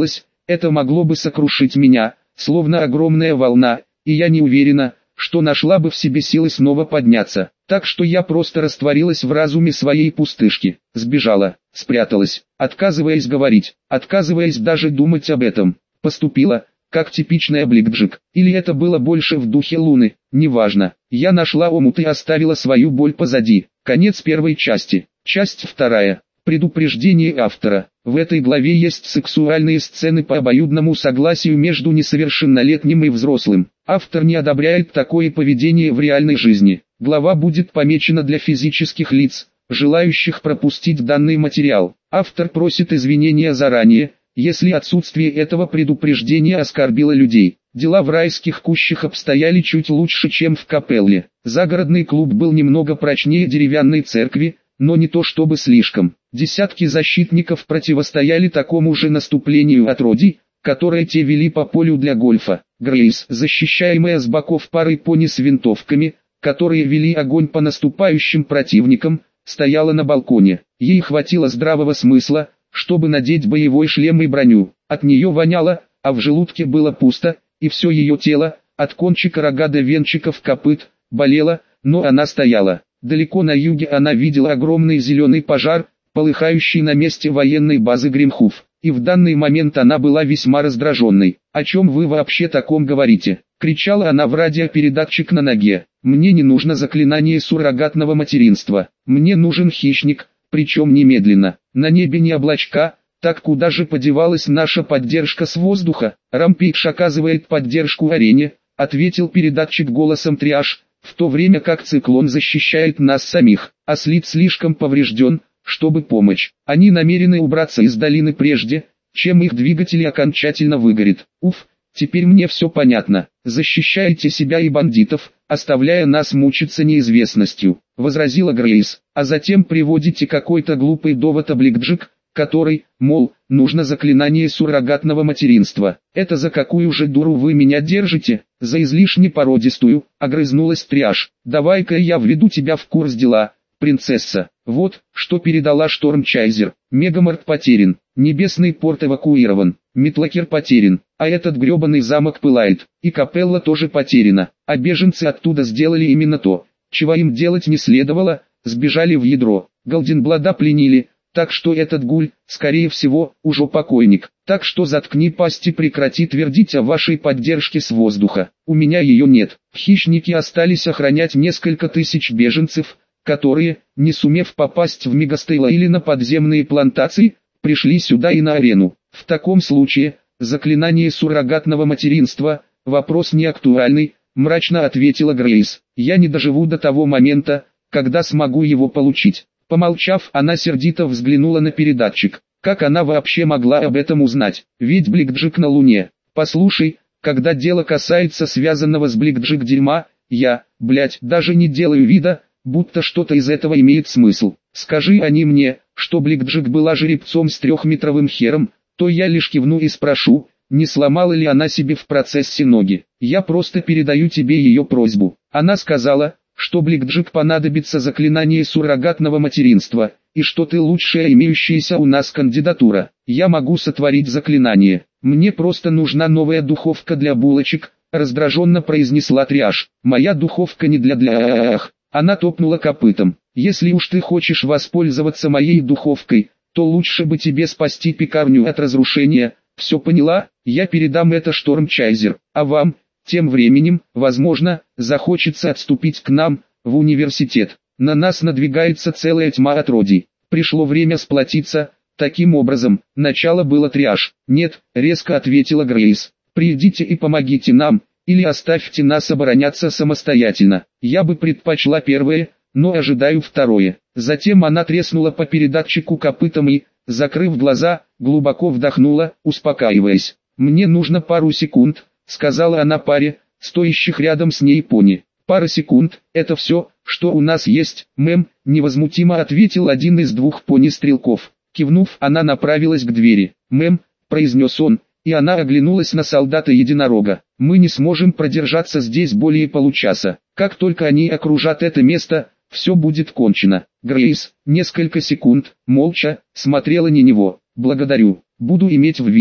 Это могло бы сокрушить меня, словно огромная волна, и я не уверена, что нашла бы в себе силы снова подняться. Так что я просто растворилась в разуме своей пустышки, сбежала, спряталась, отказываясь говорить, отказываясь даже думать об этом. Поступила, как типичная Бликджик, или это было больше в духе Луны, неважно. Я нашла омут и оставила свою боль позади. Конец первой части. Часть вторая. Предупреждение автора. В этой главе есть сексуальные сцены по обоюдному согласию между несовершеннолетним и взрослым. Автор не одобряет такое поведение в реальной жизни. Глава будет помечена для физических лиц, желающих пропустить данный материал. Автор просит извинения заранее, если отсутствие этого предупреждения оскорбило людей. Дела в райских кущах обстояли чуть лучше, чем в Капелле. Загородный клуб был немного прочнее деревянной церкви, но не то чтобы слишком. Десятки защитников противостояли такому же наступлению отродий, которое те вели по полю для гольфа. Грейс, защищаемая с боков парой пони с винтовками, которые вели огонь по наступающим противникам, стояла на балконе. Ей хватило здравого смысла, чтобы надеть боевой шлем и броню. От нее воняло, а в желудке было пусто, и все ее тело, от кончика рога до венчиков копыт, болело, но она стояла. Далеко на юге она видела огромный зеленый пожар, полыхающий на месте военной базы Гримхуф, и в данный момент она была весьма раздраженной. «О чем вы вообще таком говорите?» — кричала она в радиопередатчик на ноге. «Мне не нужно заклинание суррогатного материнства, мне нужен хищник, причем немедленно. На небе не облачка, так куда же подевалась наша поддержка с воздуха?» «Рампейдж оказывает поддержку арене», — ответил передатчик голосом Триаш, в то время как циклон защищает нас самих, а слит слишком поврежден, чтобы помочь. Они намерены убраться из долины прежде, чем их двигатель окончательно выгорит. Уф, теперь мне все понятно. Защищаете себя и бандитов, оставляя нас мучиться неизвестностью, возразила Грейс, а затем приводите какой-то глупый довод о Бликджик, который, мол, нужно заклинание суррогатного материнства. Это за какую же дуру вы меня держите? За излишне породистую, огрызнулась Триаш. Давай-ка я введу тебя в курс дела, принцесса. Вот, что передала Штормчайзер. Мегамарт потерян, Небесный порт эвакуирован, Метлокер потерян, а этот гребаный замок пылает, и Капелла тоже потеряна. А беженцы оттуда сделали именно то, чего им делать не следовало, сбежали в ядро. Голденблада пленили, так что этот гуль, скорее всего, уже покойник. Так что заткни пасть и прекрати твердить о вашей поддержке с воздуха. У меня ее нет. Хищники остались охранять несколько тысяч беженцев, которые, не сумев попасть в Мегастейла или на подземные плантации, пришли сюда и на арену. В таком случае, заклинание суррогатного материнства, вопрос не актуальный, мрачно ответила Грейс. Я не доживу до того момента, когда смогу его получить. Помолчав, она сердито взглянула на передатчик. Как она вообще могла об этом узнать? Ведь Бликджик на Луне. Послушай, когда дело касается связанного с Бликджик дерьма, я, блять, даже не делаю вида, будто что-то из этого имеет смысл. Скажи они мне, что Бликджик была жеребцом с трехметровым хером, то я лишь кивну и спрошу, не сломала ли она себе в процессе ноги. Я просто передаю тебе ее просьбу. Она сказала, что Бликджик понадобится заклинание суррогатного материнства, и что ты лучшая имеющаяся у нас кандидатура. Я могу сотворить заклинание. Мне просто нужна новая духовка для булочек, раздраженно произнесла Триаш. Моя духовка не для для ах. Она топнула копытом. Если уж ты хочешь воспользоваться моей духовкой, то лучше бы тебе спасти пекарню от разрушения. Все поняла? Я передам это Штормчайзер, а вам... Тем временем, возможно, захочется отступить к нам, в университет. На нас надвигается целая тьма отродий. Пришло время сплотиться, таким образом, начало было Триаш. Нет, резко ответила Грейс. Придите и помогите нам, или оставьте нас обороняться самостоятельно. Я бы предпочла первое, но ожидаю второе. Затем она треснула по передатчику копытом и, закрыв глаза, глубоко вдохнула, успокаиваясь. Мне нужно пару секунд, сказала она паре, стоящих рядом с ней пони. Пара секунд, это все, что у нас есть, мэм, невозмутимо ответил один из двух пони-стрелков. Кивнув, она направилась к двери. Мэм, произнес он, и она оглянулась на солдата-единорога. Мы не сможем продержаться здесь более получаса. Как только они окружат это место, все будет кончено. Грейс, несколько секунд, молча, смотрела на него. Благодарю, буду иметь в виду.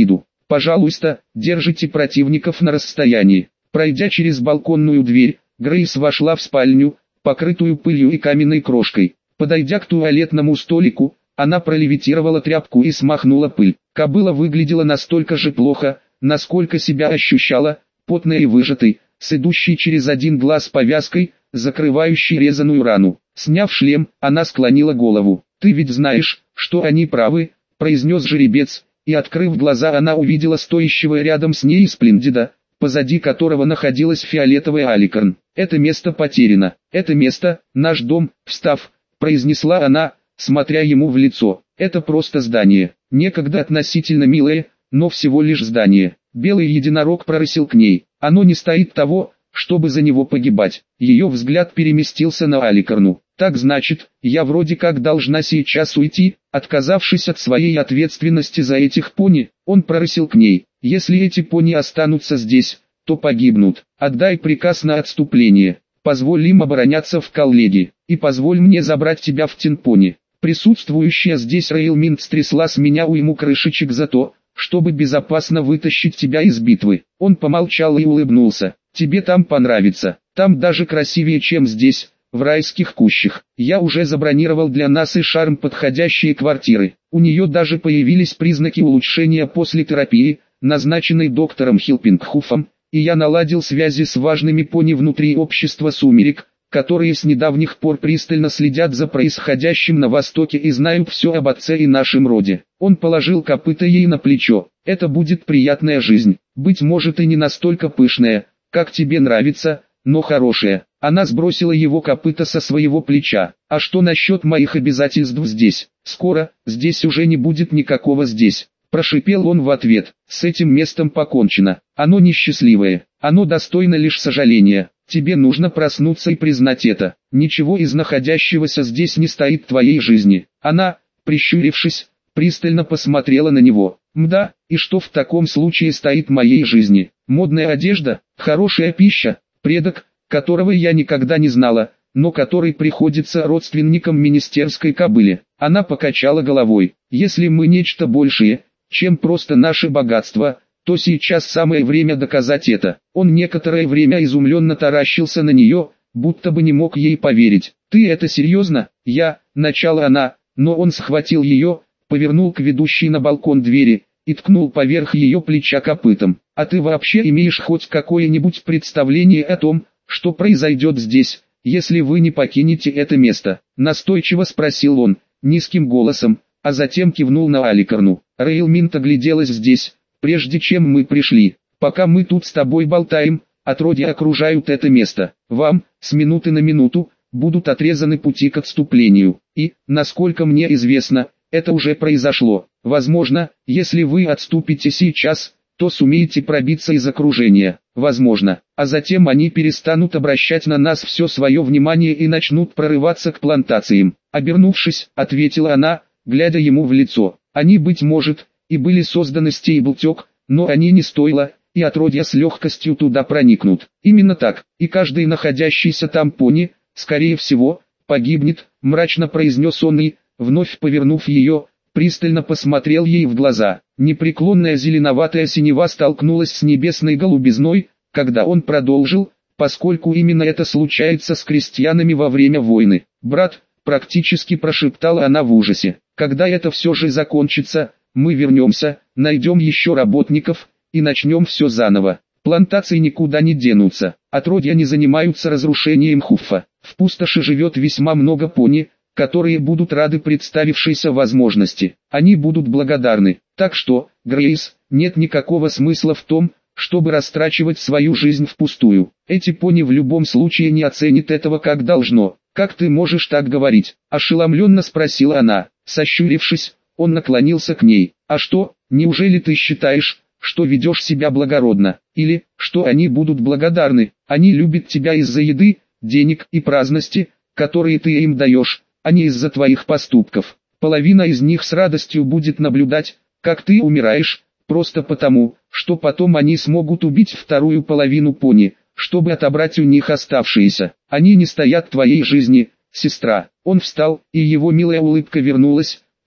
Пожалуйста, держите противников на расстоянии. Пройдя через балконную дверь, Грейс вошла в спальню, покрытую пылью и каменной крошкой. Подойдя к туалетному столику, она пролевитировала тряпку и смахнула пыль. Кобыла выглядела настолько же плохо, насколько себя ощущала, потной и выжатой, с идущей через один глаз повязкой, закрывающей резаную рану. Сняв шлем, она склонила голову. «Ты ведь знаешь, что они правы», — произнес жеребец, и открыв глаза она увидела стоящего рядом с ней Сплендида, позади которого находилась фиолетовая Аликорн. «Это место потеряно. Это место — наш дом», — встав, произнесла она, смотря ему в лицо. «Это просто здание, некогда относительно милое, но всего лишь здание». Белый единорог прорысил к ней. «Оно не стоит того, чтобы за него погибать». Ее взгляд переместился на Аликорну. «Так значит, я вроде как должна сейчас уйти, отказавшись от своей ответственности за этих пони». Он прорысил к ней. «Если эти пони останутся здесь, то погибнут. Отдай приказ на отступление. Позволь им обороняться в Каллеге, и позволь мне забрать тебя в Тинпони». Присутствующая здесь Рейлминд стрясла с меня уйму крышечек за то, чтобы безопасно вытащить тебя из битвы. Он помолчал и улыбнулся. «Тебе там понравится. Там даже красивее, чем здесь, в райских кущах. Я уже забронировал для нас и Шарм подходящие квартиры. У нее даже появились признаки улучшения после терапии, назначенной доктором Хилпингхуфом, и я наладил связи с важными пони внутри общества сумерек, которые с недавних пор пристально следят за происходящим на Востоке и знают все об отце и нашем роде». Он положил копыто ей на плечо. «Это будет приятная жизнь, быть может и не настолько пышная, как тебе нравится, но хорошая». Она сбросила его копыто со своего плеча. «А что насчет моих обязательств здесь? Скоро, здесь уже не будет никакого здесь». Прошипел он в ответ. «С этим местом покончено. Оно несчастливое. Оно достойно лишь сожаления. Тебе нужно проснуться и признать это. Ничего из находящегося здесь не стоит твоей жизни». Она, прищурившись, пристально посмотрела на него. «Мда, и что в таком случае стоит моей жизни? Модная одежда, хорошая пища, предок, которого я никогда не знала, но который приходится родственникам министерской кобыле». Она покачала головой. «Если мы нечто большее, чем просто наше богатство, то сейчас самое время доказать это». Он некоторое время изумленно таращился на нее, будто бы не мог ей поверить. «Ты это серьезно?» «Я», — начала она, но он схватил ее, повернул к ведущей на балкон двери, и ткнул поверх ее плеча копытом. «А ты вообще имеешь хоть какое-нибудь представление о том, что произойдет здесь, если вы не покинете это место?» Настойчиво спросил он, низким голосом, а затем кивнул на Аликорну. «Рейлминд огляделась здесь, прежде чем мы пришли. Пока мы тут с тобой болтаем, отродья окружают это место. Вам, с минуты на минуту, будут отрезаны пути к отступлению. И, насколько мне известно, это уже произошло. Возможно, если вы отступите сейчас, то сумеете пробиться из окружения. Возможно. А затем они перестанут обращать на нас все свое внимание и начнут прорываться к плантациям». Обернувшись, ответила она, глядя ему в лицо. «Они, быть может, и были созданы стейблтек, но они не стоило, и отродья с легкостью туда проникнут. Именно так, и каждый находящийся там пони, скорее всего, погибнет», мрачно произнес он и, вновь повернув ее, пристально посмотрел ей в глаза. Непреклонная зеленоватая синева столкнулась с небесной голубизной, когда он продолжил, поскольку именно это случается с крестьянами во время войны. «Брат», практически прошептала она в ужасе, «когда это все же закончится, мы вернемся, найдем еще работников, и начнем все заново. Плантации никуда не денутся, отродья не занимаются разрушением Хуффа. В пустоши живет весьма много пони, которые будут рады представившейся возможности. Они будут благодарны. Так что, Грейс, нет никакого смысла в том, чтобы растрачивать свою жизнь впустую. Эти пони в любом случае не оценят этого как должно». «Как ты можешь так говорить?» – ошеломленно спросила она. Сощурившись, он наклонился к ней. «А что, неужели ты считаешь, что ведешь себя благородно? Или, что они будут благодарны? Они любят тебя из-за еды, денег и праздности, которые ты им даешь, а не из-за твоих поступков. Половина из них с радостью будет наблюдать, как ты умираешь, просто потому, что потом они смогут убить вторую половину пони, чтобы отобрать у них оставшиеся. Они не стоят твоей жизни, сестра». Он встал, и его милая улыбка вернулась,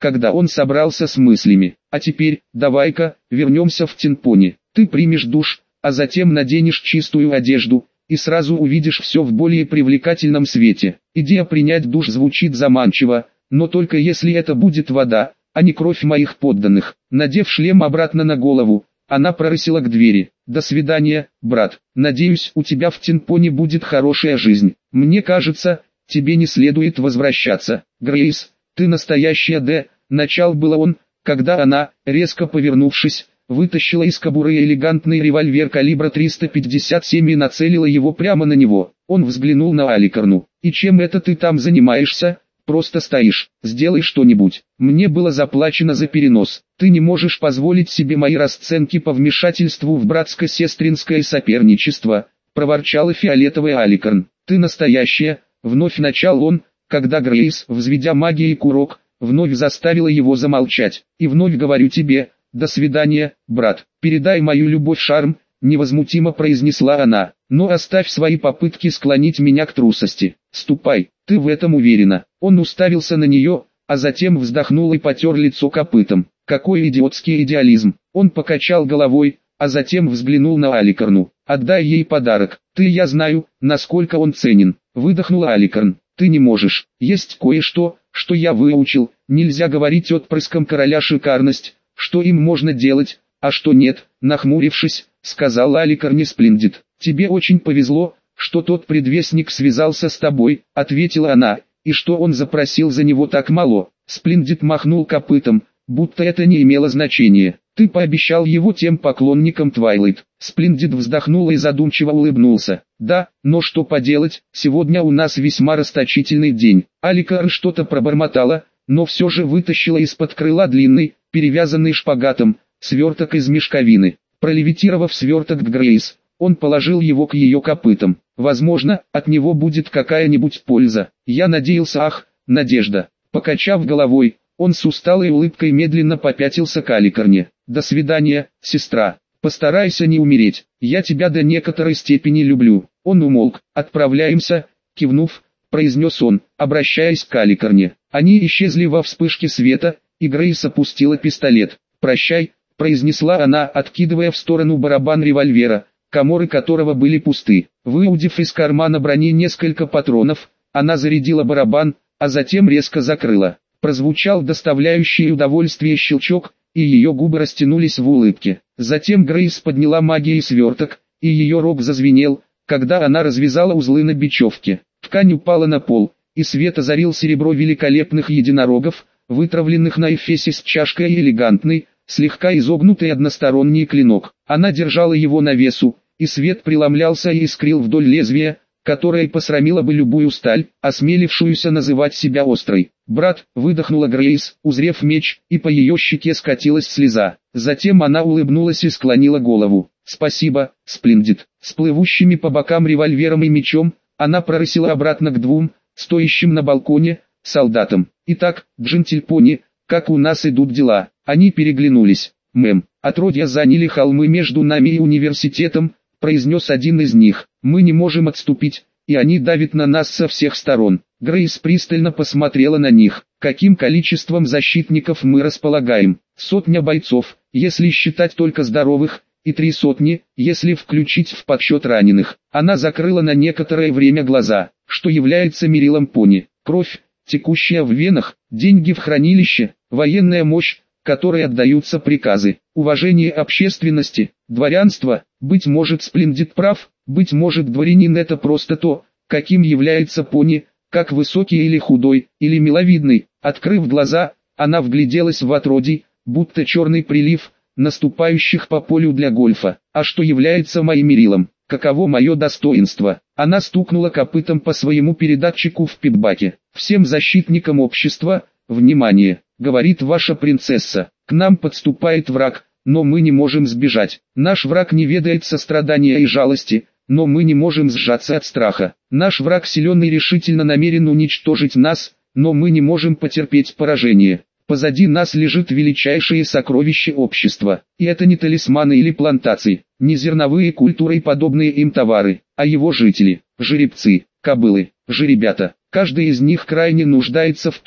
когда он собрался с мыслями. А теперь, давай-ка, вернемся в Тинпони. Ты примешь душ, а затем наденешь чистую одежду, и сразу увидишь все в более привлекательном свете. Идея принять душ звучит заманчиво, но только если это будет вода, а не кровь моих подданных. Надев шлем обратно на голову, она прорысила к двери. До свидания, брат. Надеюсь, у тебя в Тинпони будет хорошая жизнь. Мне кажется, тебе не следует возвращаться. Грейс, ты настоящая Д. Начал было он, когда она, резко повернувшись, вытащила из кобуры элегантный револьвер калибра триста пятьдесят семь и нацелила его прямо на него. Он взглянул на Аликарну. «И чем это ты там занимаешься? Просто стоишь. Сделай что-нибудь. Мне было заплачено за перенос. Ты не можешь позволить себе мои расценки по вмешательству в братско-сестринское соперничество», проворчала фиолетовая Аликарн. «Ты настоящая», вновь начал он, когда Грейс, взведя магией курок, вновь заставила его замолчать. «И вновь говорю тебе, до свидания, брат. Передай мою любовь Шарм», невозмутимо произнесла она. «Но оставь свои попытки склонить меня к трусости. Ступай, ты в этом уверена». Он уставился на нее, а затем вздохнул и потер лицо копытом. Какой идиотский идеализм. Он покачал головой, а затем взглянул на Аликарну. «Отдай ей подарок. Ты, я знаю, насколько он ценен», выдохнула Аликарн. «Ты не можешь. Есть кое-что, что я выучил. Нельзя говорить отпрыском короля шикарность, что им можно делать, а что нет», нахмурившись, сказал Аликарне Сплендит. «Тебе очень повезло, что тот предвестник связался с тобой», ответила она, «и что он запросил за него так мало». Сплендит махнул копытом, будто это не имело значения. «Ты пообещал его тем поклонникам Твайлайт». Сплендит вздохнул и задумчиво улыбнулся. «Да, но что поделать, сегодня у нас весьма расточительный день». Аликарн что-то пробормотала, но все же вытащила из-под крыла длинный, перевязанный шпагатом, сверток из мешковины. Пролевитировав сверток к Грейс, он положил его к ее копытам. «Возможно, от него будет какая-нибудь польза. Я надеялся, ах, надежда». Покачав головой, он с усталой улыбкой медленно попятился к Аликарне. «До свидания, сестра. Постарайся не умереть. Я тебя до некоторой степени люблю». Он умолк. «Отправляемся», кивнув, произнес он, обращаясь к Аликарне. Они исчезли во вспышке света, и Грейс опустила пистолет. «Прощай», произнесла она, откидывая в сторону барабан револьвера, коморы которого были пусты. Выудив из кармана брони несколько патронов, она зарядила барабан, а затем резко закрыла. Прозвучал доставляющий удовольствие щелчок, и ее губы растянулись в улыбке. Затем Грейс подняла магией сверток, и ее рог зазвенел, когда она развязала узлы на бечевке. Ткань упала на пол, и свет озарил серебро великолепных единорогов, вытравленных на эфесе с чашкой и элегантный, слегка изогнутый односторонний клинок. Она держала его на весу, и свет преломлялся и искрил вдоль лезвия, которое посрамило бы любую сталь, осмелившуюся называть себя острой. «Брат», выдохнула Грейс, узрев меч, и по ее щеке скатилась слеза. Затем она улыбнулась и склонила голову. «Спасибо, Сплендит». С плывущими по бокам револьвером и мечом, она прорысила обратно к двум, стоящим на балконе, солдатам. «Итак, Джентильпони, как у нас идут дела?» Они переглянулись. «Мэм, отродья заняли холмы между нами и университетом», произнес один из них. «Мы не можем отступить, и они давят на нас со всех сторон». Грейс пристально посмотрела на них. «Каким количеством защитников мы располагаем?» «Сотня бойцов, если считать только здоровых, и три сотни, если включить в подсчет раненых». Она закрыла на некоторое время глаза, что является мерилом пони. Кровь, текущая в венах, деньги в хранилище, военная мощь, которой отдаются приказы, уважение общественности, дворянство. Быть может, Сплендит прав, быть может, дворянин это просто то, каким является пони, как высокий или худой, или миловидный. Открыв глаза, она вгляделась в отродий, будто черный прилив, наступающих по полю для гольфа. А что является моим мерилом? Каково мое достоинство? Она стукнула копытом по своему передатчику в пипбаке. «Всем защитникам общества, внимание, говорит ваша принцесса, к нам подступает враг, но мы не можем сбежать. Наш враг не ведает сострадания и жалости, но мы не можем сжаться от страха. Наш враг силен и решительно намерен уничтожить нас, но мы не можем потерпеть поражение. Позади нас лежит величайшее сокровище общества, и это не талисманы или плантации, не зерновые культуры и подобные им товары, а его жители, жеребцы, кобылы, жеребята. Каждый из них крайне нуждается в том,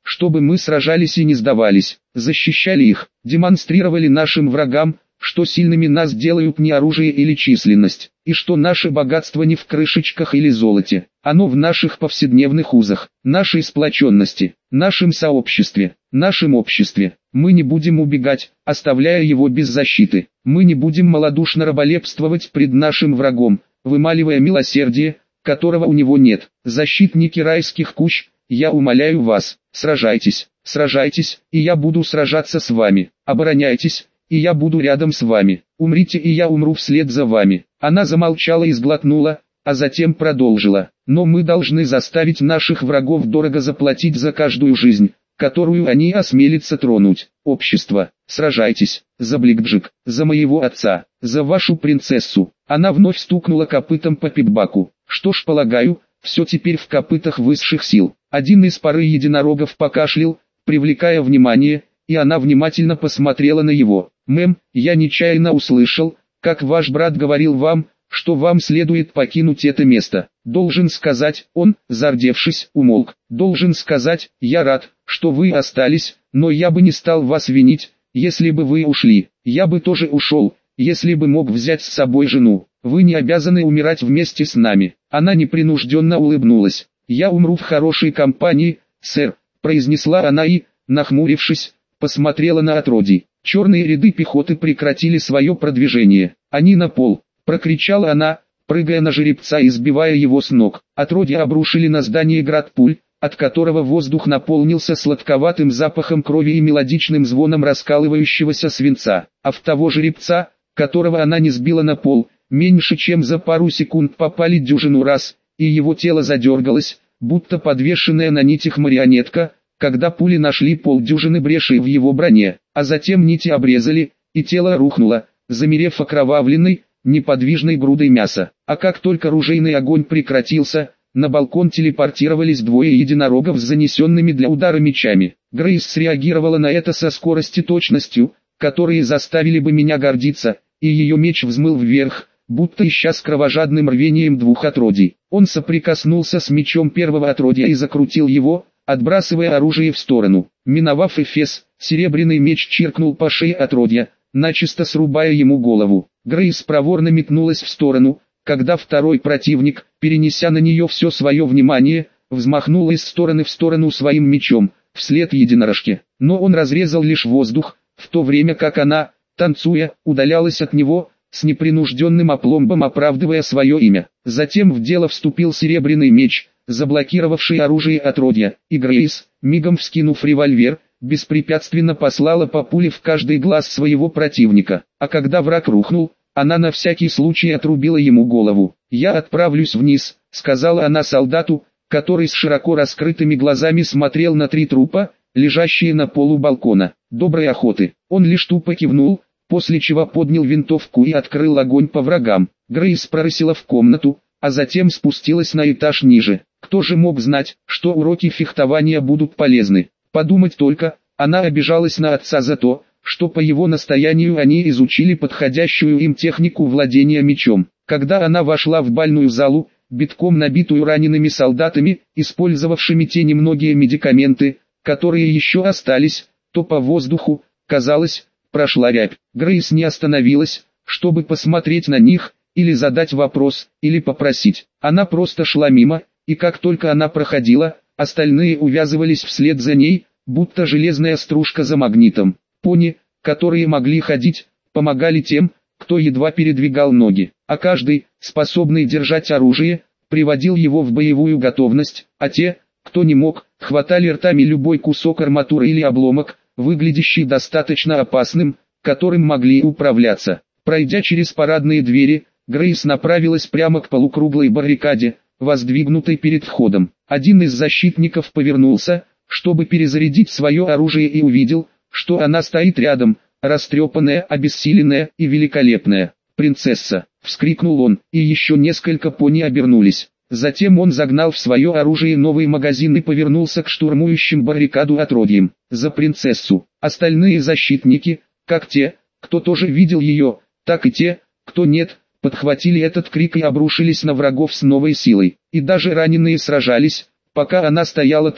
чтобы мы сражались и не сдавались, защищали их, демонстрировали нашим врагам, что сильными нас делают не оружие или численность, и что наше богатство не в крышечках или золоте, оно в наших повседневных узах, нашей сплоченности, нашем сообществе, нашем обществе. Мы не будем убегать, оставляя его без защиты, мы не будем малодушно раболепствовать пред нашим врагом, вымаливая милосердие, которого у него нет. Защитники райских кущ, я умоляю вас, сражайтесь, сражайтесь, и я буду сражаться с вами, обороняйтесь, и я буду рядом с вами, умрите и я умру вслед за вами. Она замолчала и сглотнула, а затем продолжила. Но мы должны заставить наших врагов дорого заплатить за каждую жизнь, которую они осмелятся тронуть. Общество, сражайтесь, за Бликджик, за моего отца, за вашу принцессу. Она вновь стукнула копытом по пипбаку. Что ж, полагаю, все теперь в копытах высших сил. Один из пары единорогов покашлял, привлекая внимание, и она внимательно посмотрела на его. «Мэм, я нечаянно услышал, как ваш брат говорил вам, что вам следует покинуть это место. Должен сказать, он, зардевшись, умолк. Должен сказать, я рад, что вы остались, но я бы не стал вас винить, если бы вы ушли. Я бы тоже ушел, если бы мог взять с собой жену. Вы не обязаны умирать вместе с нами». Она непринужденно улыбнулась. «Я умру в хорошей компании, сэр», произнесла она и, нахмурившись, посмотрела на отродий. Черные ряды пехоты прекратили свое продвижение. «Они на пол!» — прокричала она, прыгая на жеребца и сбивая его с ног. Отродья обрушили на здание град пуль, от которого воздух наполнился сладковатым запахом крови и мелодичным звоном раскалывающегося свинца. А в того жеребца, которого она не сбила на пол, меньше чем за пару секунд попали дюжину раз, и его тело задергалось, будто подвешенная на нитях марионетка, когда пули нашли полдюжины брешей в его броне, а затем нити обрезали, и тело рухнуло, замерев окровавленной, неподвижной грудой мяса. А как только ружейный огонь прекратился, на балкон телепортировались двое единорогов с занесенными для удара мечами. Грейс среагировала на это со скоростью и точностью, которые заставили бы меня гордиться, и ее меч взмыл вверх, будто ища с кровожадным рвением двух отродий. Он соприкоснулся с мечом первого отродья и закрутил его, отбрасывая оружие в сторону. Миновав эфес, серебряный меч чиркнул по шее отродья, начисто срубая ему голову. Грейс проворно метнулась в сторону, когда второй противник, перенеся на нее все свое внимание, взмахнул из стороны в сторону своим мечом, вслед единорожке. Но он разрезал лишь воздух, в то время как она, танцуя, удалялась от него, с непринужденным опломбом оправдывая свое имя. Затем в дело вступил серебряный меч, заблокировавший оружие отродья, и Грейс, мигом вскинув револьвер, беспрепятственно послала по пуле в каждый глаз своего противника. А когда враг рухнул, она на всякий случай отрубила ему голову. «Я отправлюсь вниз», — сказала она солдату, который с широко раскрытыми глазами смотрел на три трупа, лежащие на полу балкона. «Доброй охоты». Он лишь тупо кивнул, после чего поднял винтовку и открыл огонь по врагам. Грейс прорысила в комнату, а затем спустилась на этаж ниже. Кто же мог знать, что уроки фехтования будут полезны? Подумать только, она обижалась на отца за то, что по его настоянию они изучили подходящую им технику владения мечом. Когда она вошла в бальную залу, битком набитую ранеными солдатами, использовавшими те немногие медикаменты, которые еще остались, то по воздуху, казалось, прошла рябь. Грейс не остановилась, чтобы посмотреть на них, или задать вопрос, или попросить. Она просто шла мимо, и как только она проходила, остальные увязывались вслед за ней, будто железная стружка за магнитом. Пони, которые могли ходить, помогали тем, кто едва передвигал ноги, а каждый, способный держать оружие, приводил его в боевую готовность, а те, кто не мог, хватали ртами любой кусок арматуры или обломок, выглядящий достаточно опасным, которым могли управляться. Пройдя через парадные двери, Грейс направилась прямо к полукруглой баррикаде, воздвигнутой перед входом. Один из защитников повернулся, чтобы перезарядить свое оружие, и увидел, что она стоит рядом, растрепанная, обессиленная и великолепная. «Принцесса!» — вскрикнул он, и еще несколько пони обернулись. Затем он загнал в свое оружие новый магазин и повернулся к штурмующим баррикаду отродьям. «За принцессу!» Остальные защитники, как те, кто тоже видел ее, так и те, кто нет, подхватили этот крик и обрушились на врагов с новой силой. И даже раненые сражались, пока она стояла там,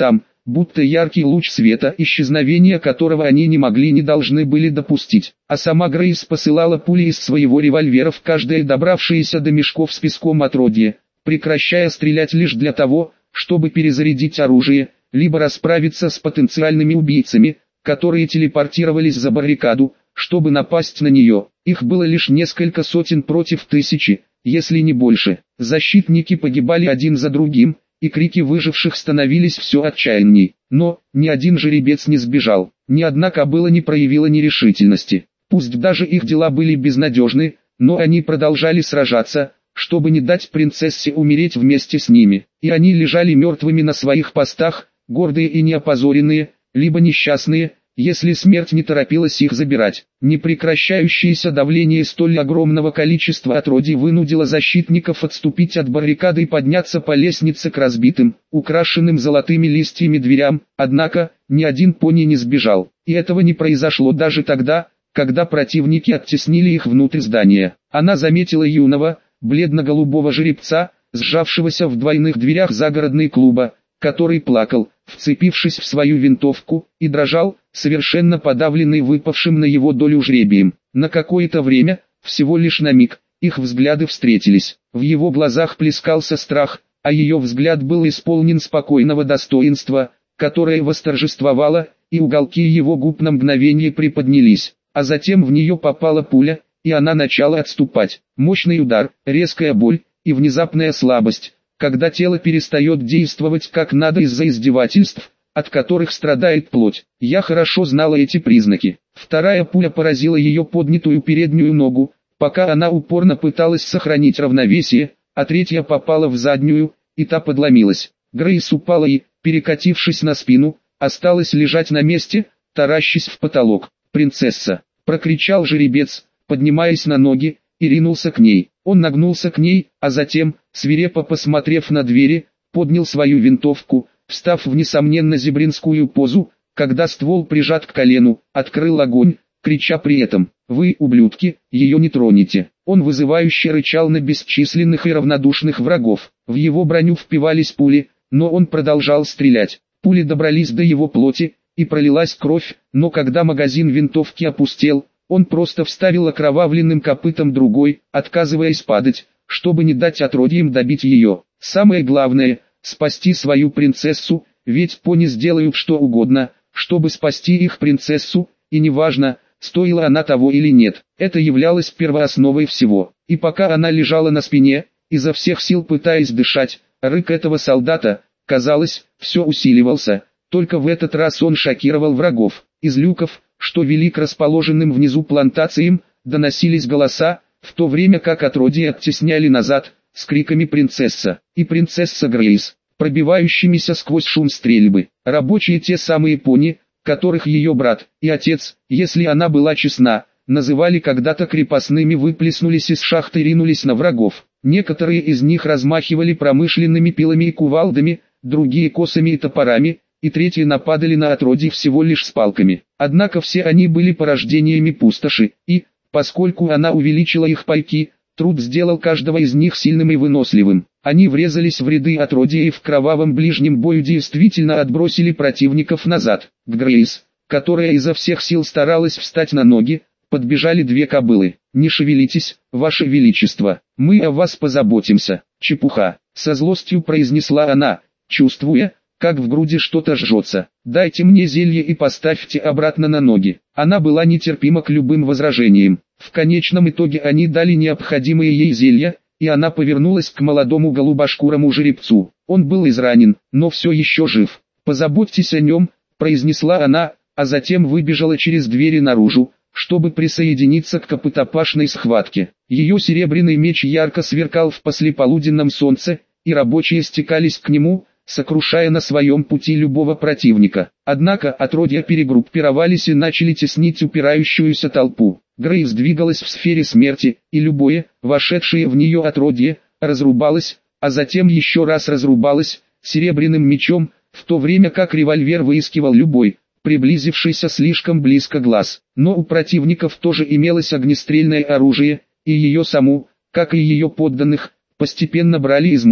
будто яркий луч света, исчезновения которого они не могли не должны были допустить. А сама Грейс посылала пули из своего револьвера в каждое добравшееся до мешков с песком отродье, прекращая стрелять лишь для того, чтобы перезарядить оружие, либо расправиться с потенциальными убийцами, которые телепортировались за баррикаду, чтобы напасть на нее. Их было лишь несколько сотен против тысячи, если не больше. Защитники погибали один за другим, и крики выживших становились все отчаянней. Но ни один жеребец не сбежал, ни одна кобыла не проявила нерешительности. Пусть даже их дела были безнадежны, но они продолжали сражаться, чтобы не дать принцессе умереть вместе с ними. И они лежали мертвыми на своих постах, гордые и неопозоренные, либо несчастные, если смерть не торопилась их забирать. Непрекращающееся давление столь огромного количества отродий вынудило защитников отступить от баррикады и подняться по лестнице к разбитым, украшенным золотыми листьями дверям, однако, ни один пони не сбежал. И этого не произошло даже тогда, когда противники оттеснили их внутрь здания. Она заметила юного, бледно-голубого жеребца, сжавшегося в двойных дверях загородной клуба, который плакал, вцепившись в свою винтовку, и дрожал, совершенно подавленный выпавшим на его долю жребием. На какое-то время, всего лишь на миг, их взгляды встретились. В его глазах плескался страх, а ее взгляд был исполнен спокойного достоинства, которое восторжествовало, и уголки его губ на мгновение приподнялись, а затем в нее попала пуля, и она начала отступать. Мощный удар, резкая боль и внезапная слабость, когда тело перестает действовать как надо из-за издевательств, от которых страдает плоть. Я хорошо знала эти признаки. Вторая пуля поразила ее поднятую переднюю ногу, пока она упорно пыталась сохранить равновесие, а третья попала в заднюю, и та подломилась. Грейс упала и, перекатившись на спину, осталась лежать на месте, таращась в потолок. «Принцесса!» — прокричал жеребец, поднимаясь на ноги, и ринулся к ней. Он нагнулся к ней, а затем, свирепо посмотрев на двери, поднял свою винтовку, встав в несомненно зебринскую позу, когда ствол прижат к колену, открыл огонь, крича при этом: «Вы, ублюдки, ее не тронете!» Он вызывающе рычал на бесчисленных и равнодушных врагов. В его броню впивались пули, но он продолжал стрелять. Пули добрались до его плоти, и пролилась кровь, но когда магазин винтовки опустел, он просто вставил окровавленным копытом другой, отказываясь падать, чтобы не дать отродьям добить ее. Самое главное — спасти свою принцессу, ведь пони сделают что угодно, чтобы спасти их принцессу, и неважно, стоила она того или нет. Это являлось первоосновой всего. И пока она лежала на спине, изо всех сил пытаясь дышать, рык этого солдата, казалось, все усиливался, только в этот раз он шокировал врагов. Из люков, что вели к расположенным внизу плантациям, доносились голоса, в то время как отродья оттесняли назад, с криками «Принцесса!» и «Принцесса Грейс!», пробивающимися сквозь шум стрельбы. Рабочие, те самые пони, которых ее брат и отец, если она была честна, называли когда-то крепостными, выплеснулись из шахты и ринулись на врагов. Некоторые из них размахивали промышленными пилами и кувалдами, другие косами и топорами, и третьи нападали на отродье всего лишь с палками. Однако все они были порождениями пустоши, и, поскольку она увеличила их пайки, труд сделал каждого из них сильным и выносливым. Они врезались в ряды отродья и в кровавом ближнем бою действительно отбросили противников назад. К Грейс, которая изо всех сил старалась встать на ноги, подбежали две кобылы. «Не шевелитесь, ваше величество, мы о вас позаботимся». «Чепуха», — со злостью произнесла она, чувствуя, как в груди что-то жжется. «Дайте мне зелье и поставьте обратно на ноги». Она была нетерпима к любым возражениям. В конечном итоге они дали необходимые ей зелья, и она повернулась к молодому голубошкурому жеребцу. Он был изранен, но все еще жив. «Позаботьтесь о нем», — произнесла она, а затем выбежала через двери наружу, чтобы присоединиться к копытопашной схватке. Ее серебряный меч ярко сверкал в послеполуденном солнце, и рабочие стекались к нему, сокрушая на своем пути любого противника. Однако отродья перегруппировались и начали теснить упирающуюся толпу. Грейс двигалась в сфере смерти, и любое, вошедшее в нее отродье, разрубалось, а затем еще раз разрубалось, серебряным мечом, в то время как револьвер выискивал любой, приблизившийся слишком близко глаз. Но у противников тоже имелось огнестрельное оружие, и ее саму, как и ее подданных, постепенно брали измором.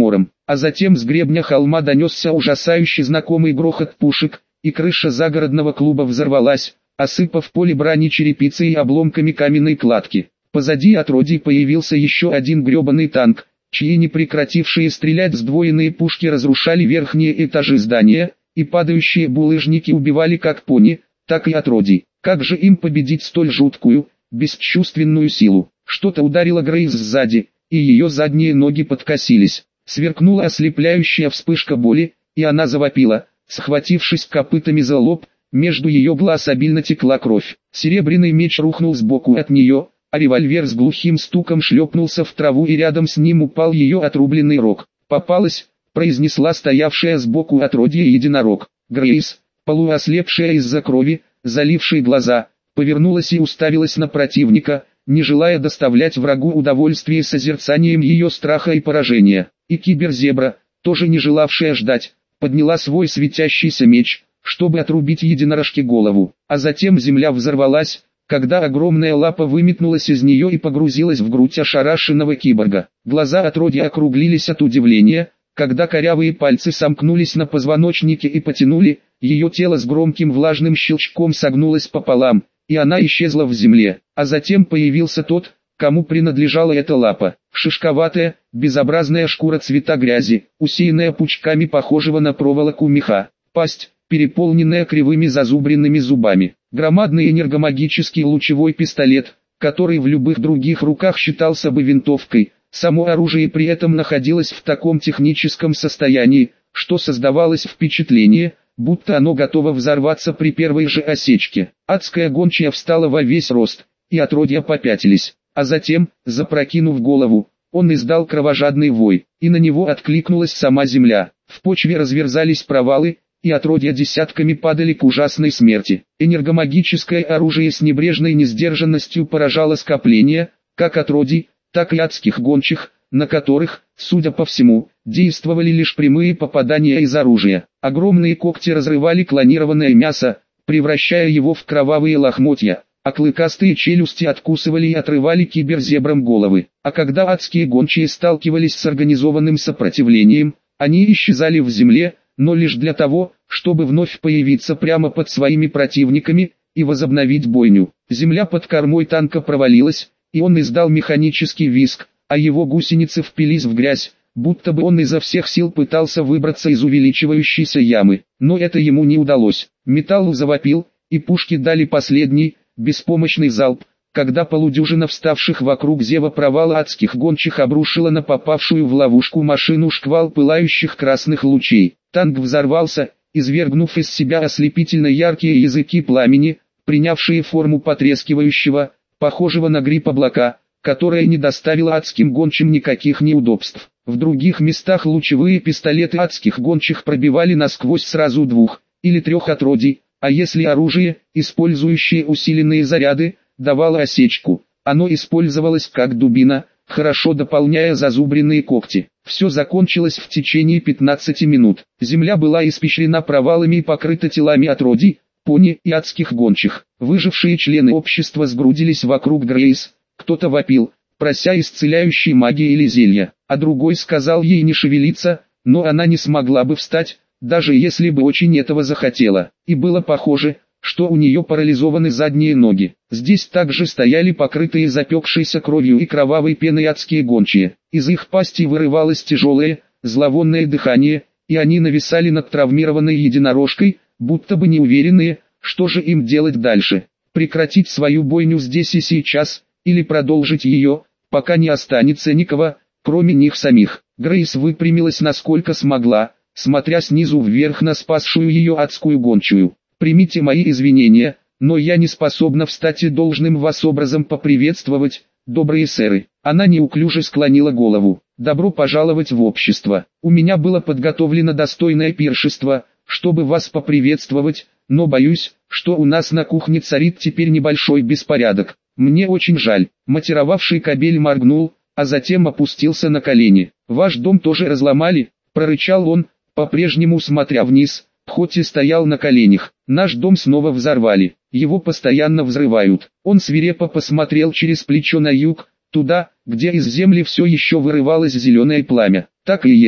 а затем с гребня холма донесся ужасающий знакомый грохот пушек, и крыша загородного клуба взорвалась, осыпав поле брани черепицей и обломками каменной кладки. Позади отродий появился еще один гребаный танк, чьи не прекратившие стрелять сдвоенные пушки разрушали верхние этажи здания, и падающие булыжники убивали как пони, так и отродий. Как же им победить столь жуткую, бесчувственную силу? Что-то ударило Грейс сзади, и ее задние ноги подкосились. Сверкнула ослепляющая вспышка боли, и она завопила, схватившись копытами за лоб, между ее глаз обильно текла кровь. Серебряный меч рухнул сбоку от нее, а револьвер с глухим стуком шлепнулся в траву, и рядом с ним упал ее отрубленный рог. «Попалась», — произнесла стоявшая сбоку отродье единорог. Грейс, полуослепшая из-за крови, залившей глаза, повернулась и уставилась на противника, не желая доставлять врагу удовольствие созерцанием ее страха и поражения. И киберзебра, тоже не желавшая ждать, подняла свой светящийся меч, чтобы отрубить единорожке голову. А затем земля взорвалась, когда огромная лапа выметнулась из нее и погрузилась в грудь ошарашенного киборга. Глаза отродья округлились от удивления, когда корявые пальцы сомкнулись на позвоночнике и потянули, ее тело с громким влажным щелчком согнулось пополам, и она исчезла в земле. А затем появился тот, кому принадлежала эта лапа. Шишковатая, безобразная шкура цвета грязи, усеянная пучками похожего на проволоку меха. Пасть, переполненная кривыми зазубренными зубами. Громадный энергомагический лучевой пистолет, который в любых других руках считался бы винтовкой. Само оружие при этом находилось в таком техническом состоянии, что создавалось впечатление, будто оно готово взорваться при первой же осечке. Адская гончая встала во весь рост, и отродья попятились. А затем, запрокинув голову, он издал кровожадный вой, и на него откликнулась сама земля. В почве разверзались провалы, и отродья десятками падали к ужасной смерти. Энергомагическое оружие с небрежной несдержанностью поражало скопление, как отродий, так и адских гончих, на которых, судя по всему, действовали лишь прямые попадания из оружия. Огромные когти разрывали клонированное мясо, превращая его в кровавые лохмотья, а клыкастые челюсти откусывали и отрывали киберзебрам головы. А когда адские гончие сталкивались с организованным сопротивлением, они исчезали в земле, но лишь для того, чтобы вновь появиться прямо под своими противниками и возобновить бойню. Земля под кормой танка провалилась, и он издал механический визг, а его гусеницы впились в грязь, будто бы он изо всех сил пытался выбраться из увеличивающейся ямы. Но это ему не удалось. Металл завопил, и пушки дали последний, беспомощный залп, когда полудюжина вставших вокруг зева провала адских гончих обрушила на попавшую в ловушку машину шквал пылающих красных лучей. Танк взорвался, извергнув из себя ослепительно яркие языки пламени, принявшие форму потрескивающего, похожего на гриб облака, которое не доставило адским гончим никаких неудобств. В других местах лучевые пистолеты адских гончих пробивали насквозь сразу двух или трех отродий, а если оружие, использующее усиленные заряды, давало осечку, оно использовалось как дубина, хорошо дополняя зазубренные когти. Все закончилось в течение пятнадцати минут. Земля была испещрена провалами и покрыта телами отродий, пони и адских гончих. Выжившие члены общества сгрудились вокруг Грейс, кто-то вопил, прося исцеляющей магии или зелья, а другой сказал ей не шевелиться, но она не смогла бы встать, даже если бы очень этого захотела. И было похоже, что у нее парализованы задние ноги. Здесь также стояли покрытые запекшейся кровью и кровавой пеной адские гончие. Из их пастей вырывалось тяжелое, зловонное дыхание, и они нависали над травмированной единорожкой, будто бы неуверенные, что же им делать дальше. Прекратить свою бойню здесь и сейчас, или продолжить ее, пока не останется никого, кроме них самих. Грейс выпрямилась насколько смогла, смотря снизу вверх на спасшую ее адскую гончую. «Примите мои извинения, но я не способна встать и должным вас образом поприветствовать, добрые сэры». Она неуклюже склонила голову. «Добро пожаловать в общество. У меня было подготовлено достойное пиршество, чтобы вас поприветствовать, но боюсь, что у нас на кухне царит теперь небольшой беспорядок. Мне очень жаль». Матировавший кобель моргнул, а затем опустился на колени. «Ваш дом тоже разломали?» – прорычал он, по-прежнему смотря вниз, хоть и стоял на коленях. «Наш дом снова взорвали, его постоянно взрывают». Он свирепо посмотрел через плечо на юг, туда, где из земли все еще вырывалось зеленое пламя. «Так и есть.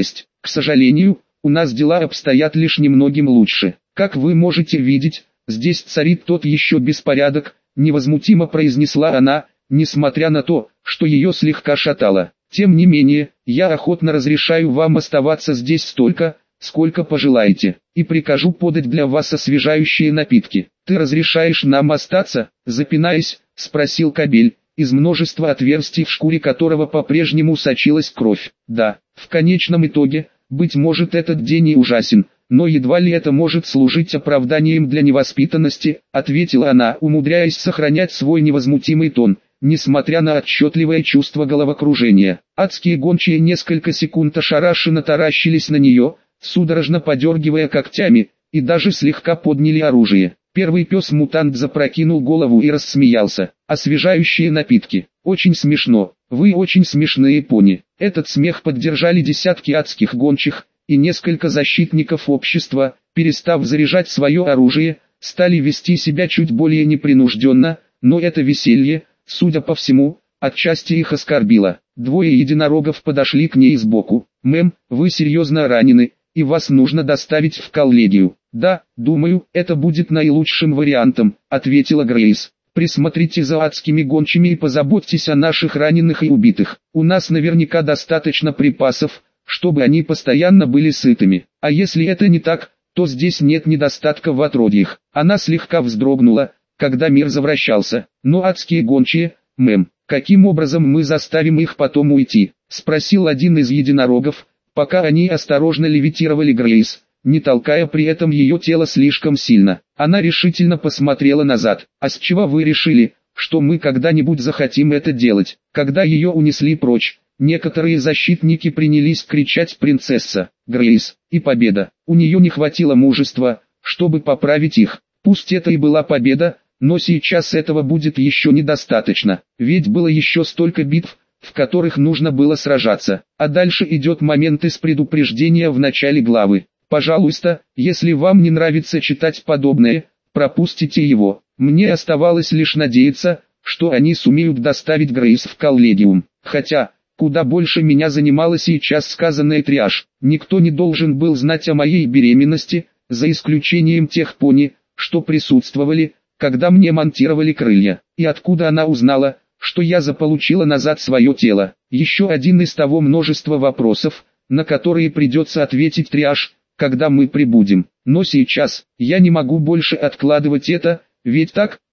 К сожалению, у нас дела обстоят лишь немногим лучше. Как вы можете видеть, здесь царит тот еще беспорядок, невозмутимо произнесла она, несмотря на то, что ее слегка шатало. Тем не менее, я охотно разрешаю вам оставаться здесь столько, сколько пожелаете, и прикажу подать для вас освежающие напитки. Ты разрешаешь нам остаться, запинаясь, спросил кобель, из множества отверстий в шкуре которого по-прежнему сочилась кровь. Да, в конечном итоге, быть может, этот день и ужасен, но едва ли это может служить оправданием для невоспитанности, ответила она, умудряясь сохранять свой невозмутимый тон, несмотря на отчетливое чувство головокружения. Адские гончие несколько секунд ошарашенно таращились на нее, судорожно подергивая когтями, и даже слегка подняли оружие. Первый пес-мутант запрокинул голову и рассмеялся. Освежающие напитки. Очень смешно. Вы очень смешные пони. Этот смех поддержали десятки адских гончих, и несколько защитников общества, перестав заряжать свое оружие, стали вести себя чуть более непринужденно, но это веселье, судя по всему, отчасти их оскорбило. Двое единорогов подошли к ней сбоку. «Мэм, вы серьезно ранены, и вас нужно доставить в коллегию». «Да, думаю, это будет наилучшим вариантом», — ответила Грейс. «Присмотрите за адскими гончими и позаботьтесь о наших раненых и убитых. У нас наверняка достаточно припасов, чтобы они постоянно были сытыми. А если это не так, то здесь нет недостатка в отродьях». Она слегка вздрогнула, когда мир завращался. «Но адские гончие, мэм, каким образом мы заставим их потом уйти?» — спросил один из единорогов, пока они осторожно левитировали Грейс, не толкая при этом ее тело слишком сильно. Она решительно посмотрела назад. «А с чего вы решили, что мы когда-нибудь захотим это делать?» Когда ее унесли прочь, некоторые защитники принялись кричать «Принцесса! Грейс!» и «Победа!». У нее не хватило мужества, чтобы поправить их. Пусть это и была победа, но сейчас этого будет еще недостаточно, ведь было еще столько битв, в которых нужно было сражаться. А дальше идет момент из предупреждения в начале главы. Пожалуйста, если вам не нравится читать подобное, пропустите его. Мне оставалось лишь надеяться, что они сумеют доставить Грейс в коллегиум. Хотя, куда больше меня занимала сейчас сказанная триаж. Никто не должен был знать о моей беременности, за исключением тех пони, что присутствовали, когда мне монтировали крылья. И откуда она узнала, что я заполучила назад свое тело? Еще один из того множества вопросов, на которые придется ответить триаж, когда мы прибудем. Но сейчас, я не могу больше откладывать это, ведь так,